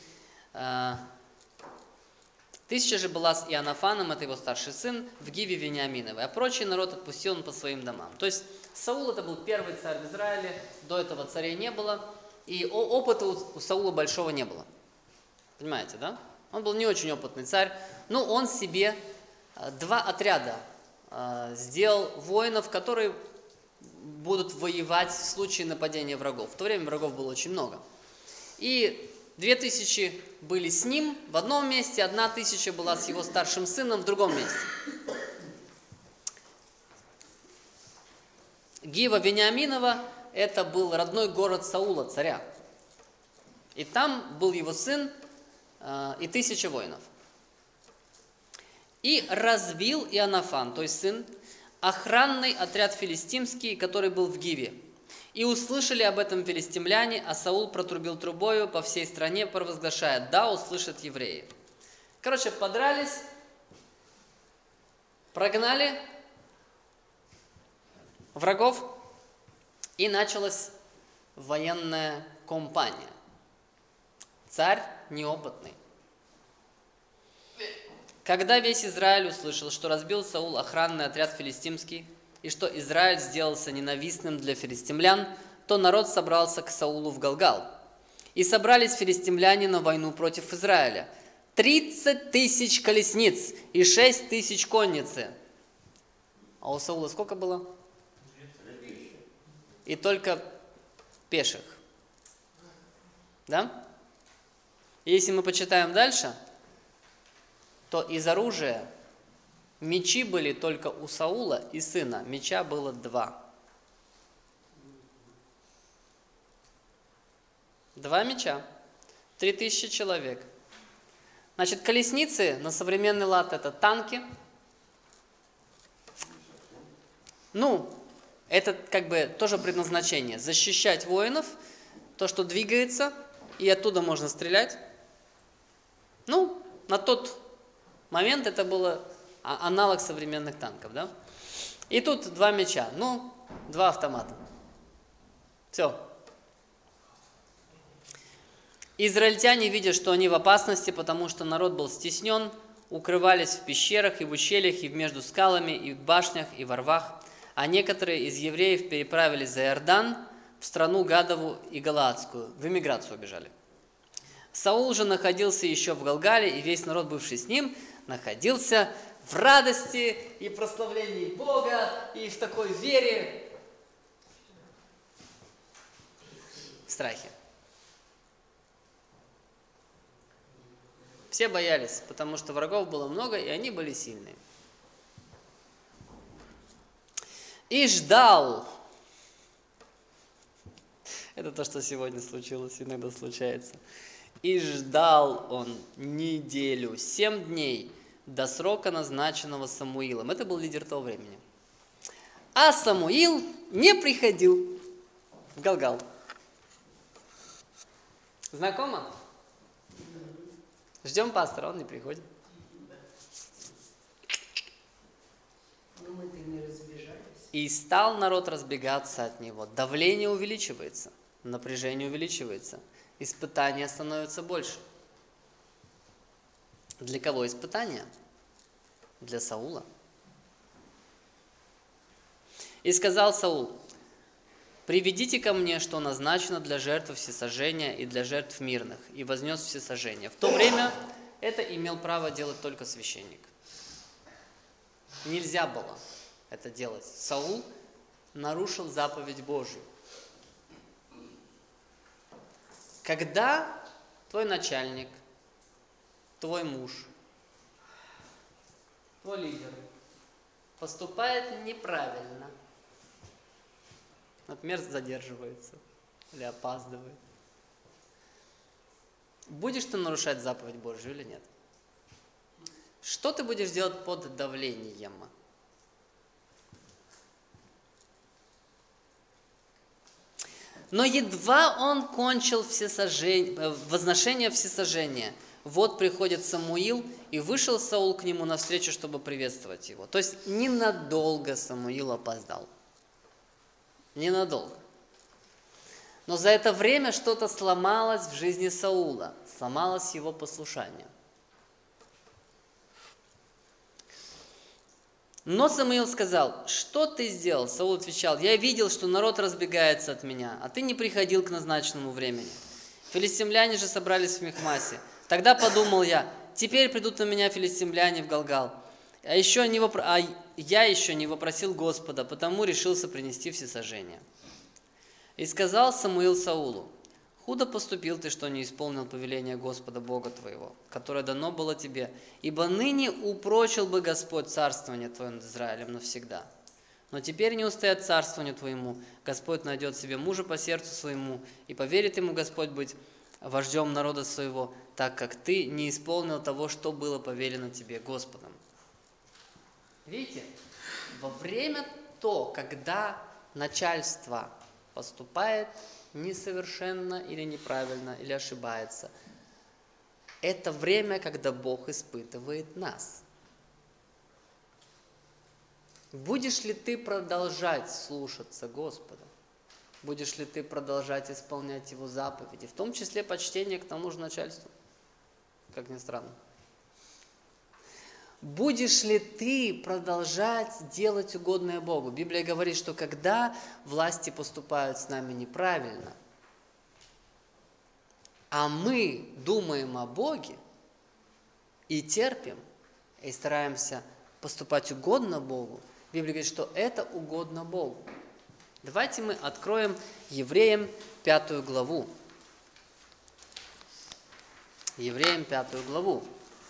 1000 же была с Иоаннафаном, это его старший сын, в Гиве Вениаминовой, а прочий народ отпустил он по своим домам». То есть Саул это был первый царь в Израиле, до этого царей не было, и опыта у Саула большого не было. Понимаете, да? Он был не очень опытный царь, но он себе 2 отряда сделал воинов, которые будут воевать в случае нападения врагов. В то время врагов было очень много. И 2000 были с ним в одном месте, 1000 была с его старшим сыном в другом месте. Гива Вениаминова – это был родной город Саула, царя. И там был его сын и 1000 воинов. И разбил Иоаннафан, то есть сын, охранный отряд филистимский, который был в Гиве. И услышали об этом филистимляне, а Саул протрубил трубою по всей стране, провозглашая: да, услышат евреи. Короче, подрались, прогнали врагов, и началась военная кампания. Царь неопытный. Когда весь Израиль услышал, что разбил Саул охранный отряд филистимский, и что Израиль сделался ненавистным для филистимлян, то народ собрался к Саулу в Галгал. И собрались филистимляне на войну против Израиля. 30 000 колесниц и 6 000 конницы. А у Саула сколько было? 3000. И только пеших. Да? И если мы почитаем дальше, то из оружия мечи были только у Саула и сына. Меча было 2. 2 меча. 3000 человек. Значит, колесницы на современный лад это танки. Ну, это как бы тоже предназначение. Защищать воинов, то, что двигается, и оттуда можно стрелять. Ну, на тот момент это было аналог современных танков, да? И тут 2 меча, 2 автомата. Все. Израильтяне, видя, что они в опасности, потому что народ был стеснен, укрывались в пещерах и в ущельях, и между скалами, и в башнях, и во рвах. А некоторые из евреев переправились за Иордан в страну Гадову и Галаадскую, в эмиграцию убежали. Саул же находился еще в Галгале, и весь народ, бывший с ним, находился в радости и прославлении Бога, и в такой вере, в страхе. Все боялись, потому что врагов было много, и они были сильные. И ждал. Это то, что сегодня случилось, иногда случается. И ждал он неделю, 7 дней до срока, назначенного Самуилом. Это был лидер того времени. А Самуил не приходил в Галгал. Знакомо? Ждем пастора, он не приходит. Но мы-то не разбежались. И стал народ разбегаться от него. Давление увеличивается, напряжение увеличивается, испытания становятся больше. Для кого испытания? Для Саула. И сказал Саул: «Приведите ко мне, что назначено для жертв всесожжения и для жертв мирных», и вознес всесожжение. В то время это имел право делать только священник. Нельзя было это делать. Саул нарушил заповедь Божию. Когда твой начальник, твой муж, твой лидер поступает неправильно, например, задерживается или опаздывает, будешь ты нарушать заповедь Божию или нет? Что ты будешь делать под давлением? Но едва он кончил возношение всесожжения, вот приходит Самуил, и вышел Саул к нему навстречу, чтобы приветствовать его. То есть ненадолго Самуил опоздал. Ненадолго. Но за это время что-то сломалось в жизни Саула, сломалось его послушание. Но Самуил сказал: «Что ты сделал?» Саул отвечал: «Я видел, что народ разбегается от меня, а ты не приходил к назначенному времени. Филистимляне же собрались в Михмасе. Тогда подумал я: теперь придут на меня филистимляне в Галгал. Я еще не вопросил Господа, потому решился принести всесожжение». И сказал Самуил Саулу: «Худо поступил ты, что не исполнил повеление Господа Бога твоего, которое дано было тебе, ибо ныне упрочил бы Господь царствование твое над Израилем навсегда. Но теперь не устоят царствованию твоему, Господь найдет себе мужа по сердцу своему, и поверит ему Господь быть вождем народа своего, так как ты не исполнил того, что было повелено тебе Господом». Видите, во время когда начальство поступает несовершенно или неправильно, или ошибается, это время, когда Бог испытывает нас. Будешь ли ты продолжать слушаться Господа? Будешь ли ты продолжать исполнять Его заповеди, в том числе почтение к тому же начальству, как ни странно? Будешь ли ты продолжать делать угодное Богу? Библия говорит, что когда власти поступают с нами неправильно, а мы думаем о Боге и терпим, и стараемся поступать угодно Богу, Библия говорит, что это угодно Богу. Давайте мы откроем Евреям 5 главу. Евреям 5 главу.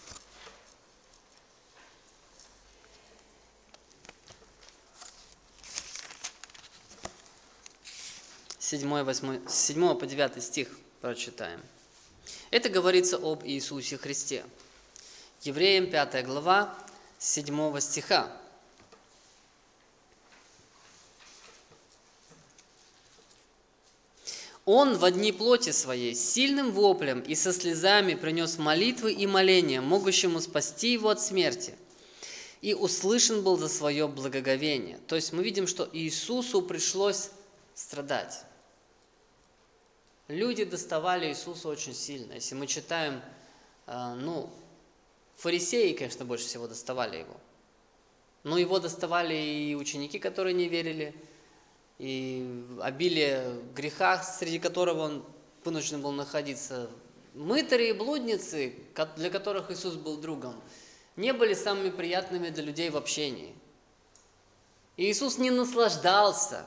7 по 9 стих прочитаем. Это говорится об Иисусе Христе. Евреям 5 глава, 7 стиха. «Он во дни плоти своей сильным воплем и со слезами принес молитвы и моления, могущему спасти его от смерти, и услышан был за свое благоговение». То есть мы видим, что Иисусу пришлось страдать. люди доставали Иисуса очень сильно. Если мы читаем, фарисеи, конечно, больше всего доставали его. Но его доставали и ученики, которые не верили, и обилие греха, среди которого он вынужден был находиться. Мытари и блудницы, для которых Иисус был другом, не были самыми приятными для людей в общении. И Иисус не наслаждался.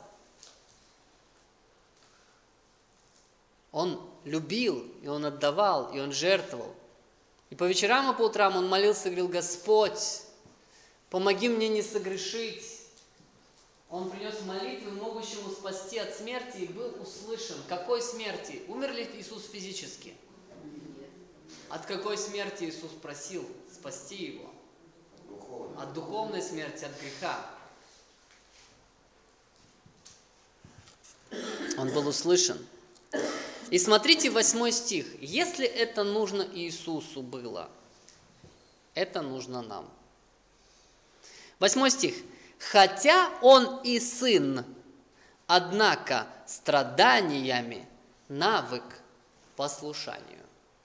Он любил, и Он отдавал, и Он жертвовал. И по вечерам и по утрам Он молился и говорил: Господь, помоги мне не согрешить. Он принес молитвы могущему спасти от смерти и был услышан. Какой смерти? Умер ли Иисус физически? От какой смерти Иисус просил спасти его? От духовной смерти, от греха. Он был услышан. И смотрите 8 стих. Если это нужно Иисусу было, это нужно нам. 8 стих. Хотя Он и Сын, однако страданиями навык послушанию.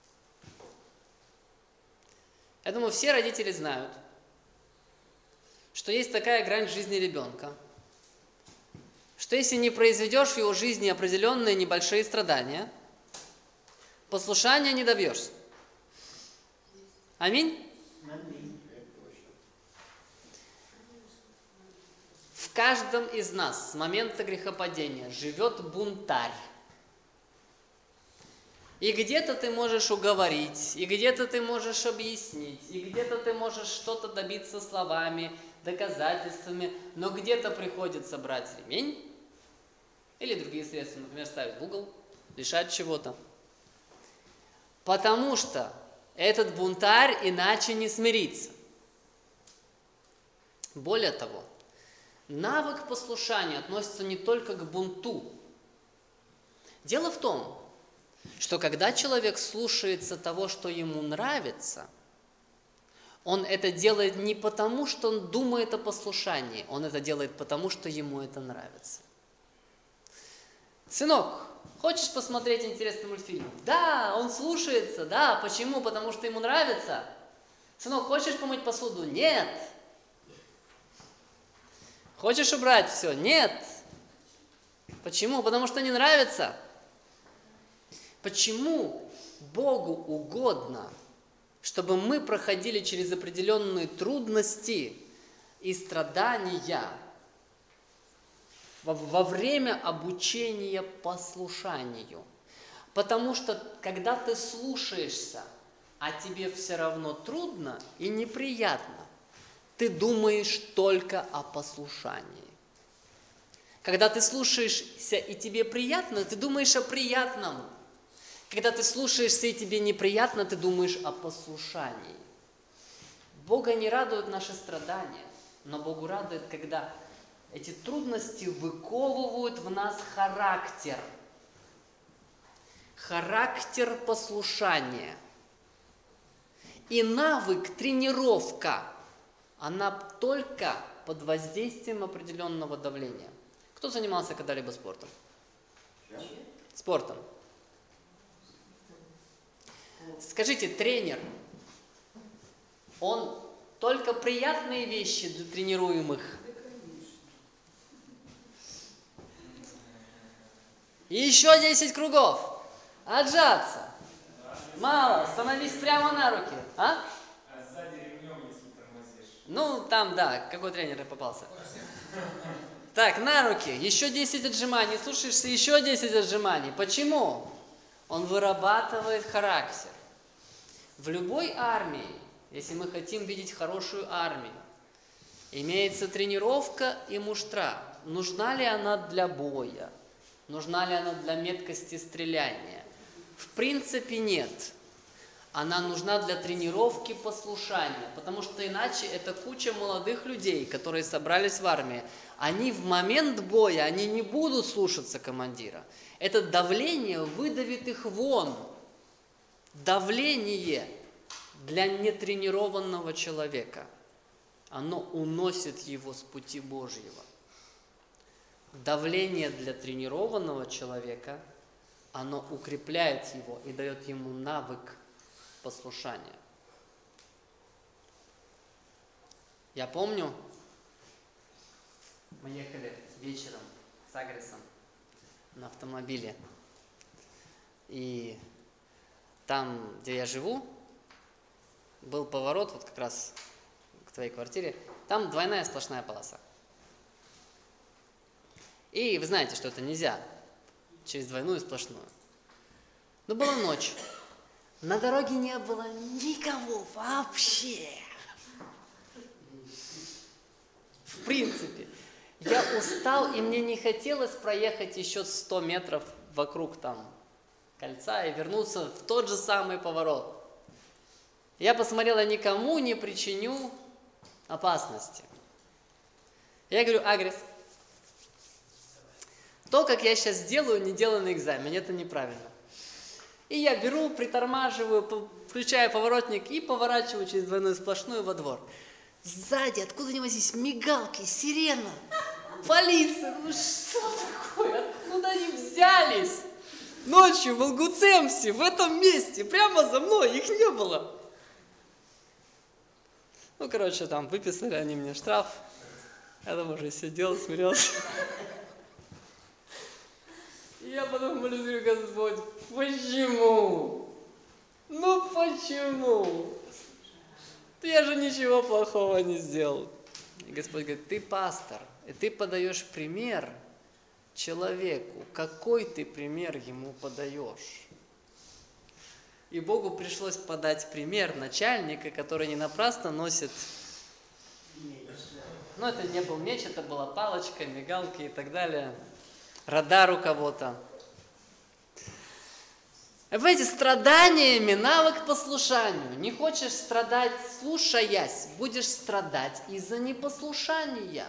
Я думаю, все родители знают, что есть такая грань в жизни ребенка, что если не произведешь в его жизни определенные небольшие страдания, послушания не добьешься. Аминь? В каждом из нас с момента грехопадения живет бунтарь. И где-то ты можешь уговорить, и где-то ты можешь объяснить, и где-то ты можешь что-то добиться словами, доказательствами, но где-то приходится брать ремень или другие средства, например, ставить в угол, лишать чего-то. Потому что этот бунтарь иначе не смирится. Более того, навык послушания относится не только к бунту. Дело в том, что когда человек слушается того, что ему нравится, он это делает не потому, что он думает о послушании, он это делает потому, что ему это нравится. Сынок, хочешь посмотреть интересный мультфильм? Да, он слушается, да. Почему? Потому что ему нравится. Сынок, хочешь помыть посуду? Нет. Хочешь убрать все? Нет. Почему? Потому что не нравится. Почему Богу угодно, чтобы мы проходили через определенные трудности и страдания во время обучения послушанию? Потому что, когда ты слушаешься, а тебе все равно трудно и неприятно, ты думаешь только о послушании. Когда ты слушаешься и тебе приятно, ты думаешь о приятном. Когда ты слушаешься и тебе неприятно, ты думаешь о послушании. Бога не радуют наши страдания, но Богу радует, когда эти трудности выковывают в нас характер. Характер послушания. И навык, тренировка, она только под воздействием определенного давления. Кто занимался когда-либо спортом? Спортом. Скажите, тренер, он только приятные вещи для тренируемых? И еще 10 кругов. Отжаться. Мало, становись прямо на руки. А сзади ремнем, если тормозишь. Ну, там, да, какой тренер попался. Так, на руки, еще 10 отжиманий, слушаешься, еще 10 отжиманий. Почему? Он вырабатывает характер. В любой армии, если мы хотим видеть хорошую армию, имеется тренировка и муштра. Нужна ли она для боя? Нужна ли она для меткости стреляния? В принципе, нет. Она нужна для тренировки послушания, потому что иначе это куча молодых людей, которые собрались в армии. Они в момент боя, они не будут слушаться командира. Это давление выдавит их вон. Давление для нетренированного человека, оно уносит его с пути Божьего. Давление для тренированного человека, оно укрепляет его и дает ему навык послушания. Я помню, мы ехали вечером с Агресом на автомобиле. И там, где я живу, был поворот, вот как раз к твоей квартире. Там двойная сплошная полоса. И вы знаете, что это нельзя через двойную сплошную. Но была ночь. На дороге не было никого вообще. В принципе. Я устал, и мне не хотелось проехать еще 100 метров вокруг там кольца и вернуться в тот же самый поворот. Я посмотрел, я никому не причиню опасности. Я говорю: Агрес, то, как я сейчас делаю, не делаю на экзамене, это неправильно. И я беру, притормаживаю, включаю поворотник и поворачиваю через двойную сплошную во двор. Сзади, откуда ни возьмись, мигалки, сирена, полиция. Ну что такое? Откуда они взялись? Ночью в Алгуцемсе, в этом месте, прямо за мной, их не было. Ну, короче, там выписали они мне штраф. Я там уже сидел, смирялся. И я потом молюсь, говорю: Господь, почему? Ну почему? Я же ничего плохого не сделал. И Господь говорит: ты пастор, и ты подаешь пример человеку. Какой ты пример ему подаешь? И Богу пришлось подать пример начальника, который не напрасно носит... Ну, это не был меч, это была палочка, мигалки и так далее. Радар у кого-то. Понимаете, страданиями навык послушанию. Не хочешь страдать, слушаясь, будешь страдать из-за непослушания.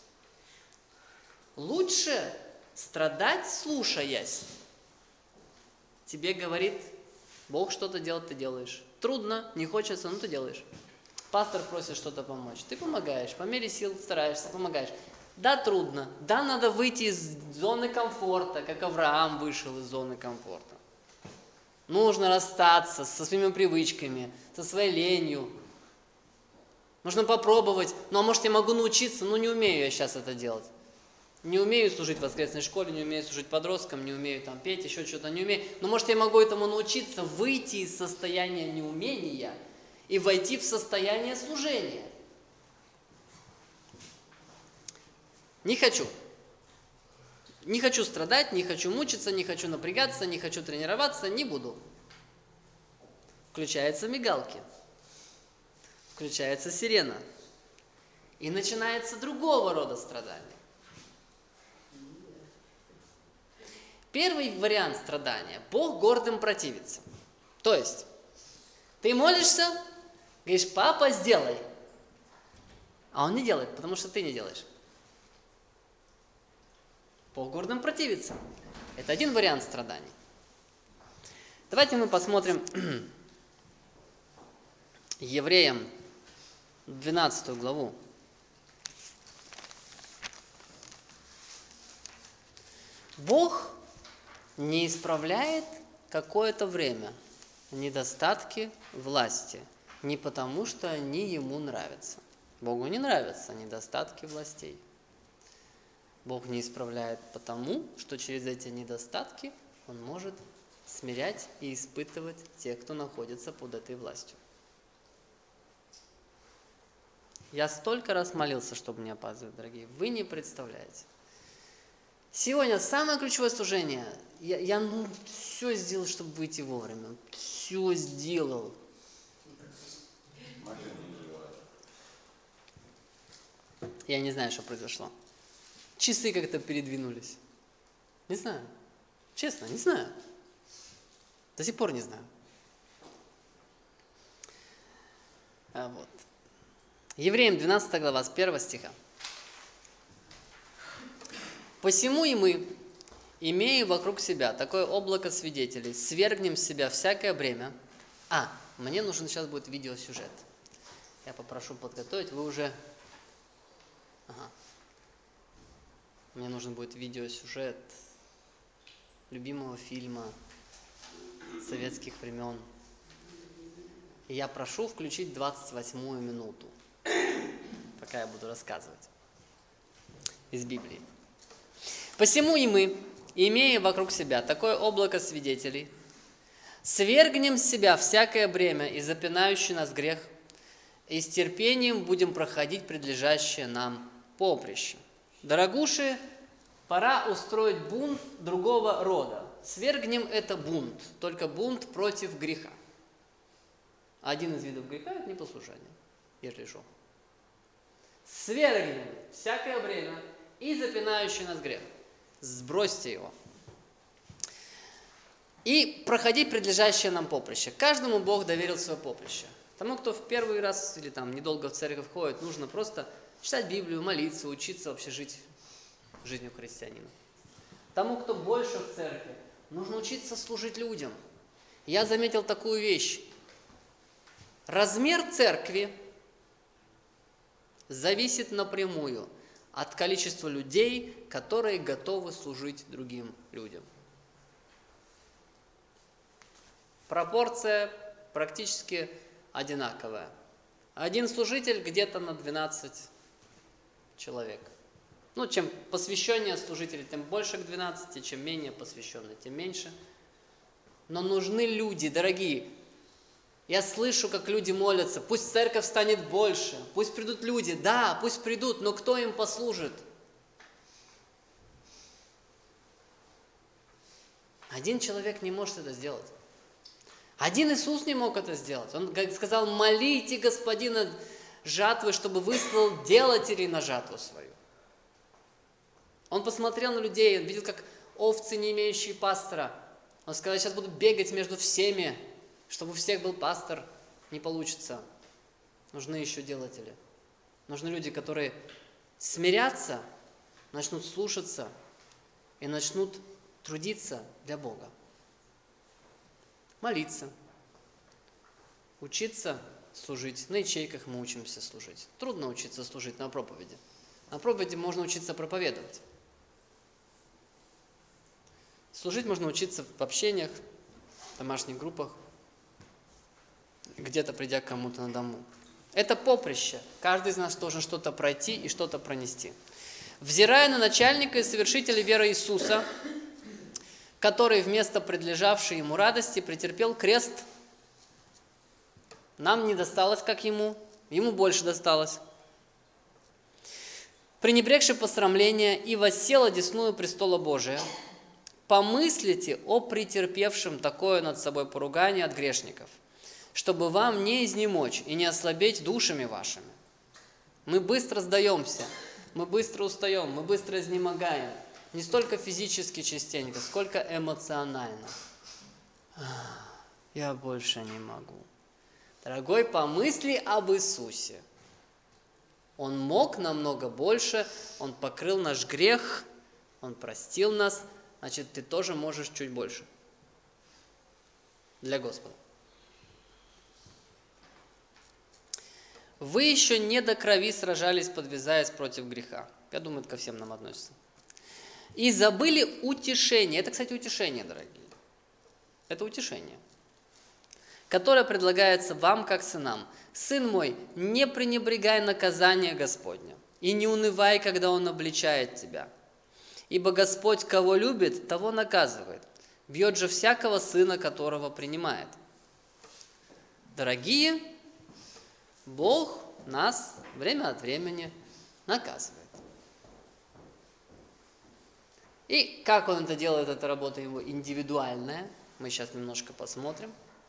Лучше страдать, слушаясь. Тебе говорит Бог, что-то делать, ты делаешь. Трудно, не хочется, но ты делаешь. Пастор просит что-то помочь. Ты помогаешь, по мере сил стараешься, помогаешь. Да, трудно. Да, надо выйти из зоны комфорта, как Авраам вышел из зоны комфорта. Нужно расстаться со своими привычками, со своей ленью. Нужно попробовать. Ну, а может, я могу научиться, но не умею я сейчас это делать. Не умею служить в воскресной школе, не умею служить подросткам, не умею там петь, еще что-то не умею. Но может, я могу этому научиться, выйти из состояния неумения и войти в состояние служения. Не хочу. Не хочу страдать, не хочу мучиться, не хочу напрягаться, не хочу тренироваться, не буду. Включаются мигалки. Включается сирена. И начинается другого рода страдания. Первый вариант страдания. Бог гордым противится. То есть, ты молишься, говоришь: папа, сделай. А он не делает, потому что ты не делаешь. Бог гордым противится. Это один вариант страданий. Давайте мы посмотрим Евреям 12 главу. Бог не исправляет какое-то время недостатки власти, не потому что они ему нравятся. Богу не нравятся недостатки властей. Бог не исправляет потому, что через эти недостатки Он может смирять и испытывать тех, кто находится под этой властью. Я столько раз молился, чтобы не опаздывать, дорогие. Вы не представляете. Сегодня самое ключевое служение. Я все сделал, чтобы выйти вовремя. Все сделал. Я не знаю, что произошло. Часы как-то передвинулись. Не знаю. Честно, не знаю. До сих пор не знаю. Вот. Евреям 12 глава, с 1 стиха. «Посему и мы, имея вокруг себя такое облако свидетелей, свергнем с себя всякое бремя». Мне нужен сейчас будет видеосюжет. Я попрошу подготовить, вы уже... Мне нужен будет видеосюжет. любимого фильма советских времен. И я прошу включить 28-ю минуту, пока я буду рассказывать из Библии. «Посему и мы, имея вокруг себя такое облако свидетелей, свергнем с себя всякое бремя и запинающий нас грех, и с терпением будем проходить предлежащее нам поприще. Дорогуши, пора устроить бунт другого рода. Свергнем – это бунт, только бунт против греха. Один из видов греха – это непослушание, если что. Свергнем всякое бремя и запинающий нас грех. Сбросьте его. И проходить предлежащее нам поприще. Каждому Бог доверил свое поприще. Тому, кто в первый раз или там недолго в церковь ходит, нужно просто читать Библию, молиться, учиться вообще жить жизнью христианина. Тому, кто больше в церкви, нужно учиться служить людям. Я заметил такую вещь. Размер церкви зависит напрямую от количества людей, которые готовы служить другим людям. Пропорция практически одинаковая. Один служитель где-то на 12 человек. Ну, чем посвященнее служители, тем больше к 12, чем менее посвященные, тем меньше. Но нужны люди, дорогие. Я слышу, как люди молятся, пусть церковь станет больше, пусть придут люди. Да, пусть придут, но кто им послужит? Один человек не может это сделать. Один Иисус не мог это сделать. Он сказал, молите Господина жатвы, чтобы выслал делателей на жатву свою. Он посмотрел на людей, он видел, как овцы, не имеющие пастора. Он сказал, я сейчас буду бегать между всеми, чтобы у всех был пастор. Не получится. Нужны еще делатели. Нужны люди, которые смирятся, начнут слушаться и начнут трудиться для Бога. Молиться, учиться служить. На ячейках мы учимся служить. Трудно учиться служить на проповеди. На проповеди можно учиться проповедовать. Служить можно учиться в общениях, в домашних группах, где-то придя к кому-то на дому. Это поприще. Каждый из нас должен что-то пройти и что-то пронести. Взирая на начальника и совершителя веры Иисуса, который вместо предлежавшей ему радости претерпел крест, нам не досталось, как ему больше досталось. Пренебрегши посрамления и воссел одесную престола Божия, помыслите о претерпевшем такое над собой поругание от грешников, чтобы вам не изнемочь и не ослабеть душами вашими. Мы быстро сдаемся, мы быстро устаем, мы быстро изнемогаем. Не столько физически частенько, сколько эмоционально. Я больше не могу. Дорогой, помысли об Иисусе. Он мог намного больше, Он покрыл наш грех, Он простил нас, значит, ты тоже можешь чуть больше. Для Господа. Вы еще не до крови сражались, подвязаясь против греха. Я думаю, это ко всем нам относится. И забыли утешение. Это, кстати, утешение, дорогие. Это утешение, которое предлагается вам, как сынам. Сын мой, не пренебрегай наказание Господня, и не унывай, когда Он обличает тебя. Ибо Господь, кого любит, того наказывает. Бьет же всякого сына, которого принимает. Дорогие, Бог нас время от времени наказывает. И как Он это делает, это работа Его индивидуальная. Мы сейчас немножко посмотрим.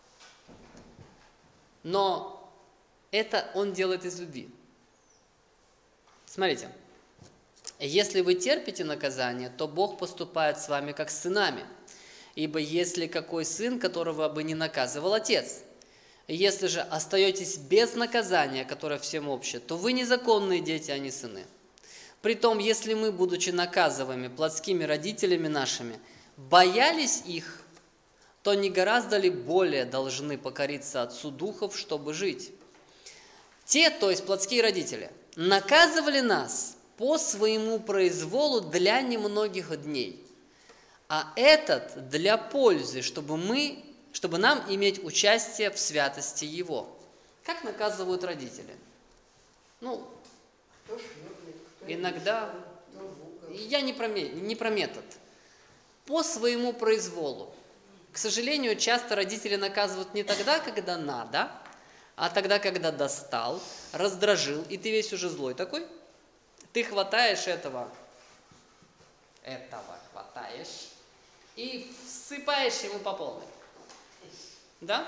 Но это Он делает из любви. Смотрите. Если вы терпите наказание, то Бог поступает с вами как с сынами. Ибо если какой сын, которого бы не наказывал отец, если же остаетесь без наказания, которое всем общее, то вы незаконные дети, а не сыны. Притом, если мы, будучи наказываемыми плотскими родителями нашими, боялись их, то не гораздо ли более должны покориться Отцу Духов, чтобы жить? Те, то есть плотские родители, наказывали нас по своему произволу для немногих дней. а этот для пользы, чтобы нам иметь участие в святости Его. Как наказывают родители? Ну, Кто шлепнет, кто иногда, обижает, кто в угол. я не про метод, по своему произволу. К сожалению, часто родители наказывают не тогда, когда надо, а тогда, когда достал, раздражил, и ты весь уже злой такой. Ты хватаешь этого хватаешь и всыпаешь ему по полной. Да?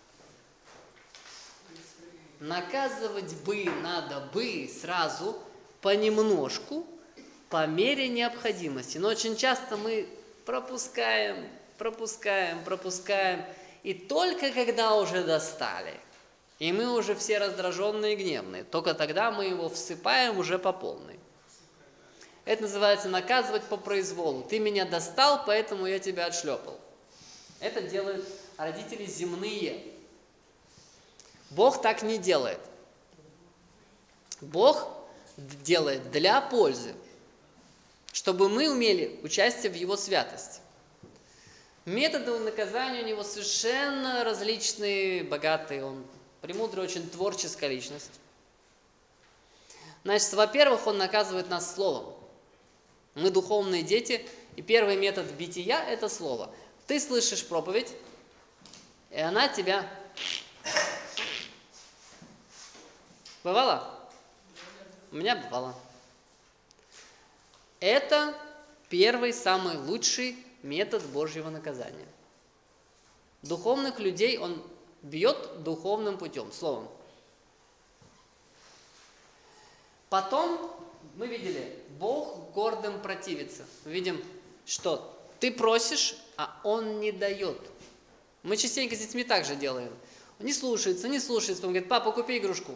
Наказывать бы надо бы сразу понемножку, по мере необходимости. Но очень часто мы пропускаем, и только когда уже достали, и мы уже все раздраженные и гневные, только тогда мы его всыпаем уже по полной. Это называется наказывать по произволу. Ты меня достал, поэтому я тебя отшлепал. Это делают родители земные. Бог так не делает. Бог делает для пользы, чтобы мы умели участие в Его святости. Методы наказания у него совершенно различные, богатые. Он премудрый, очень творческая личность. Значит, во-первых, он наказывает нас словом. Мы духовные дети, и первый метод бития – это слово. Ты слышишь проповедь, и она тебя... Бывало? У меня бывало. Это первый, самый лучший метод Божьего наказания. Духовных людей он бьет духовным путем, словом. Потом мы видели, Бог гордым противится. Мы видим, что ты просишь, а Он не дает. Мы частенько с детьми так же делаем. Он не слушается. Он говорит: папа, купи игрушку.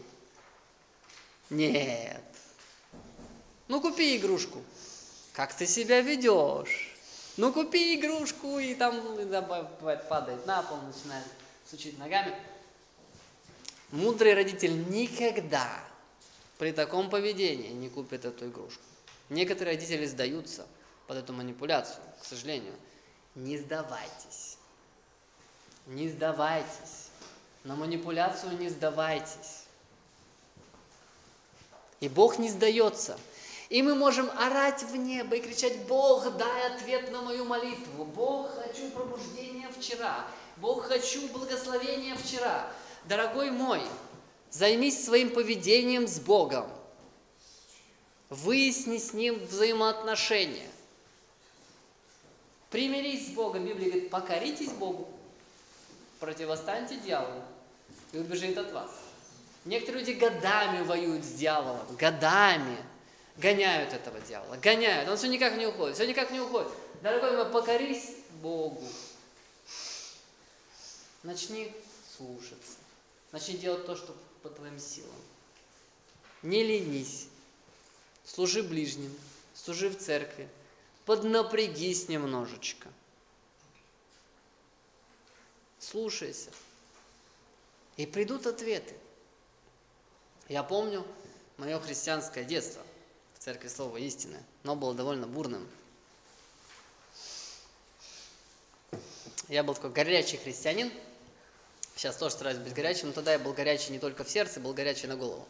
Нет. Ну, купи игрушку. Как ты себя ведешь? Ну, купи игрушку, и там бывает, падает на пол, начинает сучить ногами. Мудрый родитель никогда при таком поведении не купит эту игрушку. Некоторые родители сдаются под эту манипуляцию, к сожалению. Не сдавайтесь. Не сдавайтесь. На манипуляцию не сдавайтесь. И Бог не сдается. И мы можем орать в небо и кричать: Бог, дай ответ на мою молитву. Бог, хочу пробуждения вчера. Бог, хочу благословения вчера. Дорогой мой, займись своим поведением с Богом. Выясни с Ним взаимоотношения. Примирись с Богом. Библия говорит: покоритесь Богу, противостаньте дьяволу, и убежит от вас. Некоторые люди годами воюют с дьяволом, годами гоняют этого дьявола, гоняют. Он все никак не уходит. Дорогой мой, покорись Богу. Начни слушаться. Начни делать то, что по твоим силам. Не ленись. Служи ближним, служи в церкви. Поднапрягись немножечко. Слушайся. И придут ответы. Я помню мое христианское детство в церкви Слова Истины, но было довольно бурным. Я был такой горячий христианин. Сейчас тоже стараюсь быть горячим, но тогда я был горячий не только в сердце, был горячий на голову.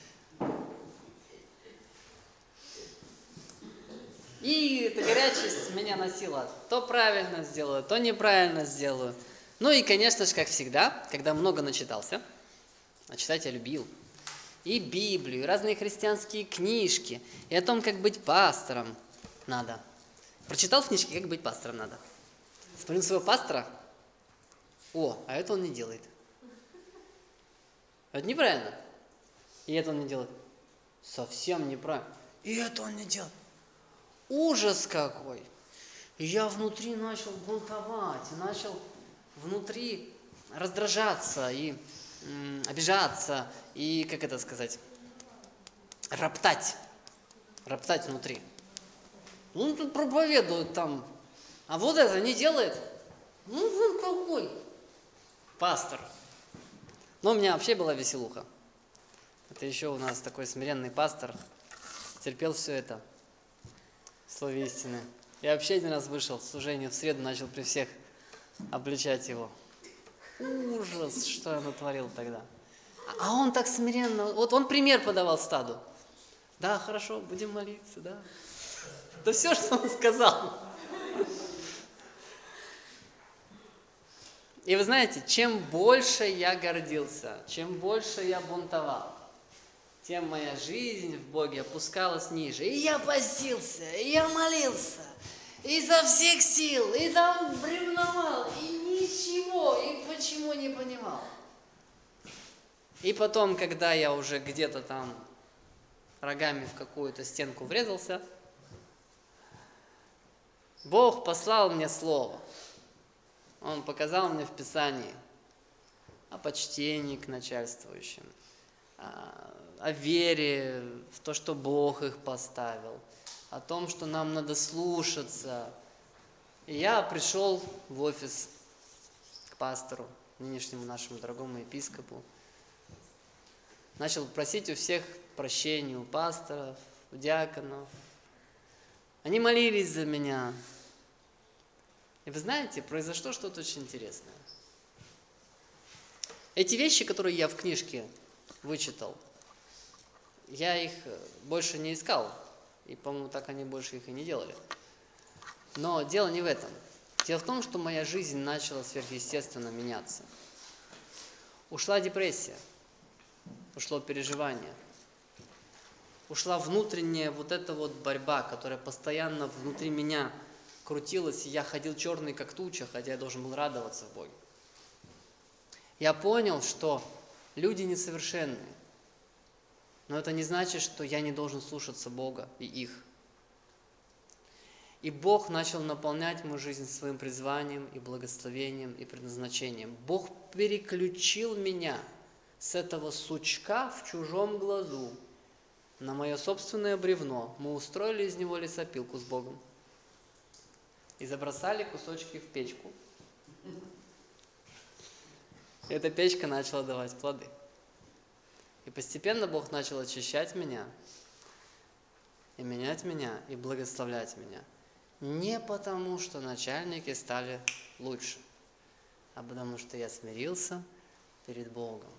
И эта горячесть меня носила. То правильно сделаю, то неправильно сделаю. Ну и, конечно же, как всегда, когда много начитался, а читать я любил, и Библию, и разные христианские книжки, и о том, как быть пастором надо. Прочитал в книжке, как быть пастором надо. Вспомнил своего пастора. О, а это он не делает. Это неправильно. И это он не делает. Совсем неправильно. И это он не делает. Ужас какой! И я внутри начал бунтовать, начал внутри раздражаться и обижаться, и, как это сказать, роптать внутри. Он тут проповедует там, а вот это не делает. Ну, он какой пастор. Но у меня вообще была веселуха. Это еще у нас такой смиренный пастор, терпел все это в Слове Истины. Я вообще один раз вышел в служение в среду, начал при всех обличать его. Ужас, что я натворил тогда. А он так смиренно, вот он пример подавал стаду. Да, хорошо, будем молиться, да. Это все, что он сказал. И вы знаете, чем больше я гордился, чем больше я бунтовал, тем моя жизнь в Боге опускалась ниже. И я постился, и я молился, изо всех сил, и там ревновал, и ничего, и почему не понимал. И потом, когда я уже где-то там рогами в какую-то стенку врезался, Бог послал мне слово. Он показал мне в Писании о почтении к начальствующим, о вере в то, что Бог их поставил, о том, что нам надо слушаться. И я пришел в офис к пастору, нынешнему нашему дорогому епископу, начал просить у всех прощения, у пасторов, у диаконов. Они молились за меня. И вы знаете, произошло что-то очень интересное. Эти вещи, которые я в книжке вычитал, я их больше не искал. И, по-моему, так они больше их и не делали. Но дело не в этом. Дело в том, что моя жизнь начала сверхъестественно меняться. Ушла депрессия, ушло переживание, ушла внутренняя вот эта вот борьба, которая постоянно внутри меня крутилась, и я ходил черный как туча, хотя я должен был радоваться в Боге. Я понял, что люди несовершенны, но это не значит, что я не должен слушаться Бога и их. И Бог начал наполнять мою жизнь своим призванием и благословением и предназначением. Бог переключил меня с этого сучка в чужом глазу на мое собственное бревно. Мы устроили из него лесопилку с Богом и забросали кусочки в печку. И эта печка начала давать плоды. И постепенно Бог начал очищать меня, и менять меня, и благословлять меня. Не потому, что начальники стали лучше, а потому, что я смирился перед Богом.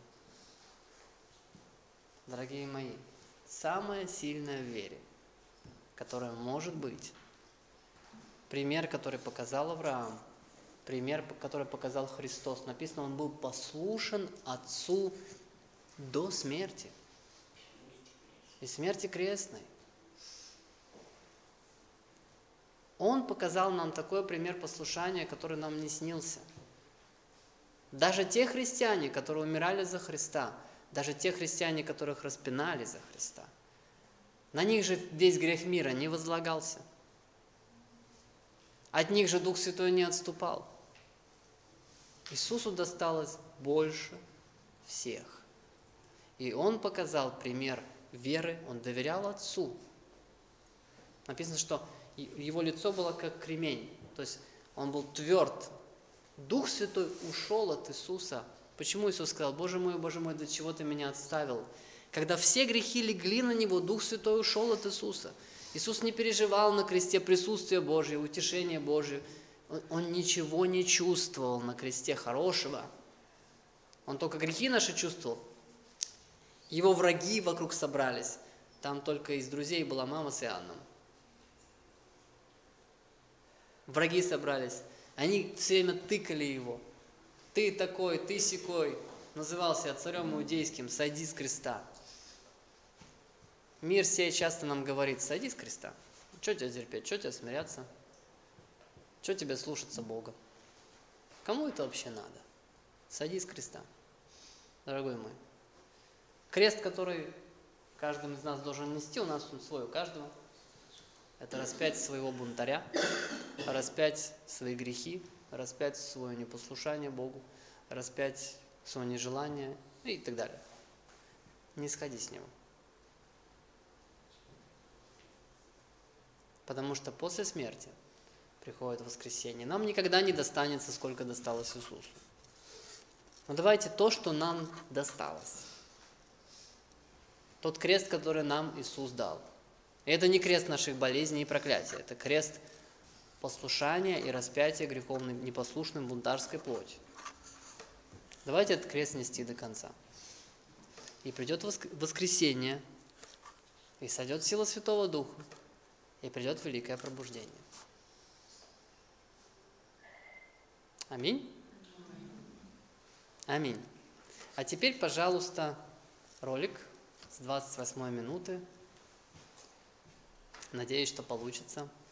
Дорогие мои, самое сильное в вере, которое может быть, пример, который показал Авраам, пример, который показал Христос. Написано, он был послушен Отцу до смерти. И смерти крестной. Он показал нам такой пример послушания, который нам не снился. Даже те христиане, которые умирали за Христа, даже те христиане, которых распинали за Христа, на них же весь грех мира не возлагался. От них же Дух Святой не отступал. Иисусу досталось больше всех. И Он показал пример веры, Он доверял Отцу. Написано, что Его лицо было как кремень, то есть Он был тверд. Дух Святой ушел от Иисуса. Почему Иисус сказал, Боже мой, для чего Ты меня отставил? Когда все грехи легли на Него, Дух Святой ушел от Иисуса. Иисус не переживал на кресте присутствие Божие, утешение Божие. Он ничего не чувствовал на кресте хорошего. Он только грехи наши чувствовал. Его враги вокруг собрались. Там только из друзей была мама с Иоанном. Враги собрались. Они все время тыкали его. Ты такой, ты сякой. Называл себя царем иудейским, сойди с креста. Мир сей часто нам говорит, сойди с креста. Что тебе терпеть, что тебе смиряться? Что тебе слушаться Бога? Кому это вообще надо? Сойди с креста, дорогой мой. Крест, который каждый из нас должен нести, у нас он свой, у каждого. Это распять своего бунтаря, распять свои грехи, распять свое непослушание Богу, распять свое нежелание и так далее. Не сходи с него. Потому что после смерти приходит воскресение. Нам никогда не достанется, сколько досталось Иисусу. Но давайте то, что нам досталось. Тот крест, который нам Иисус дал. И это не крест наших болезней и проклятий. Это крест послушание и распятие греховным, непослушным бунтарской плоти. Давайте этот крест нести до конца. И придет воскресенье, и сойдет сила Святого Духа, и придет великое пробуждение. Аминь? Аминь. А теперь, пожалуйста, ролик с 28 минуты. Надеюсь, что получится.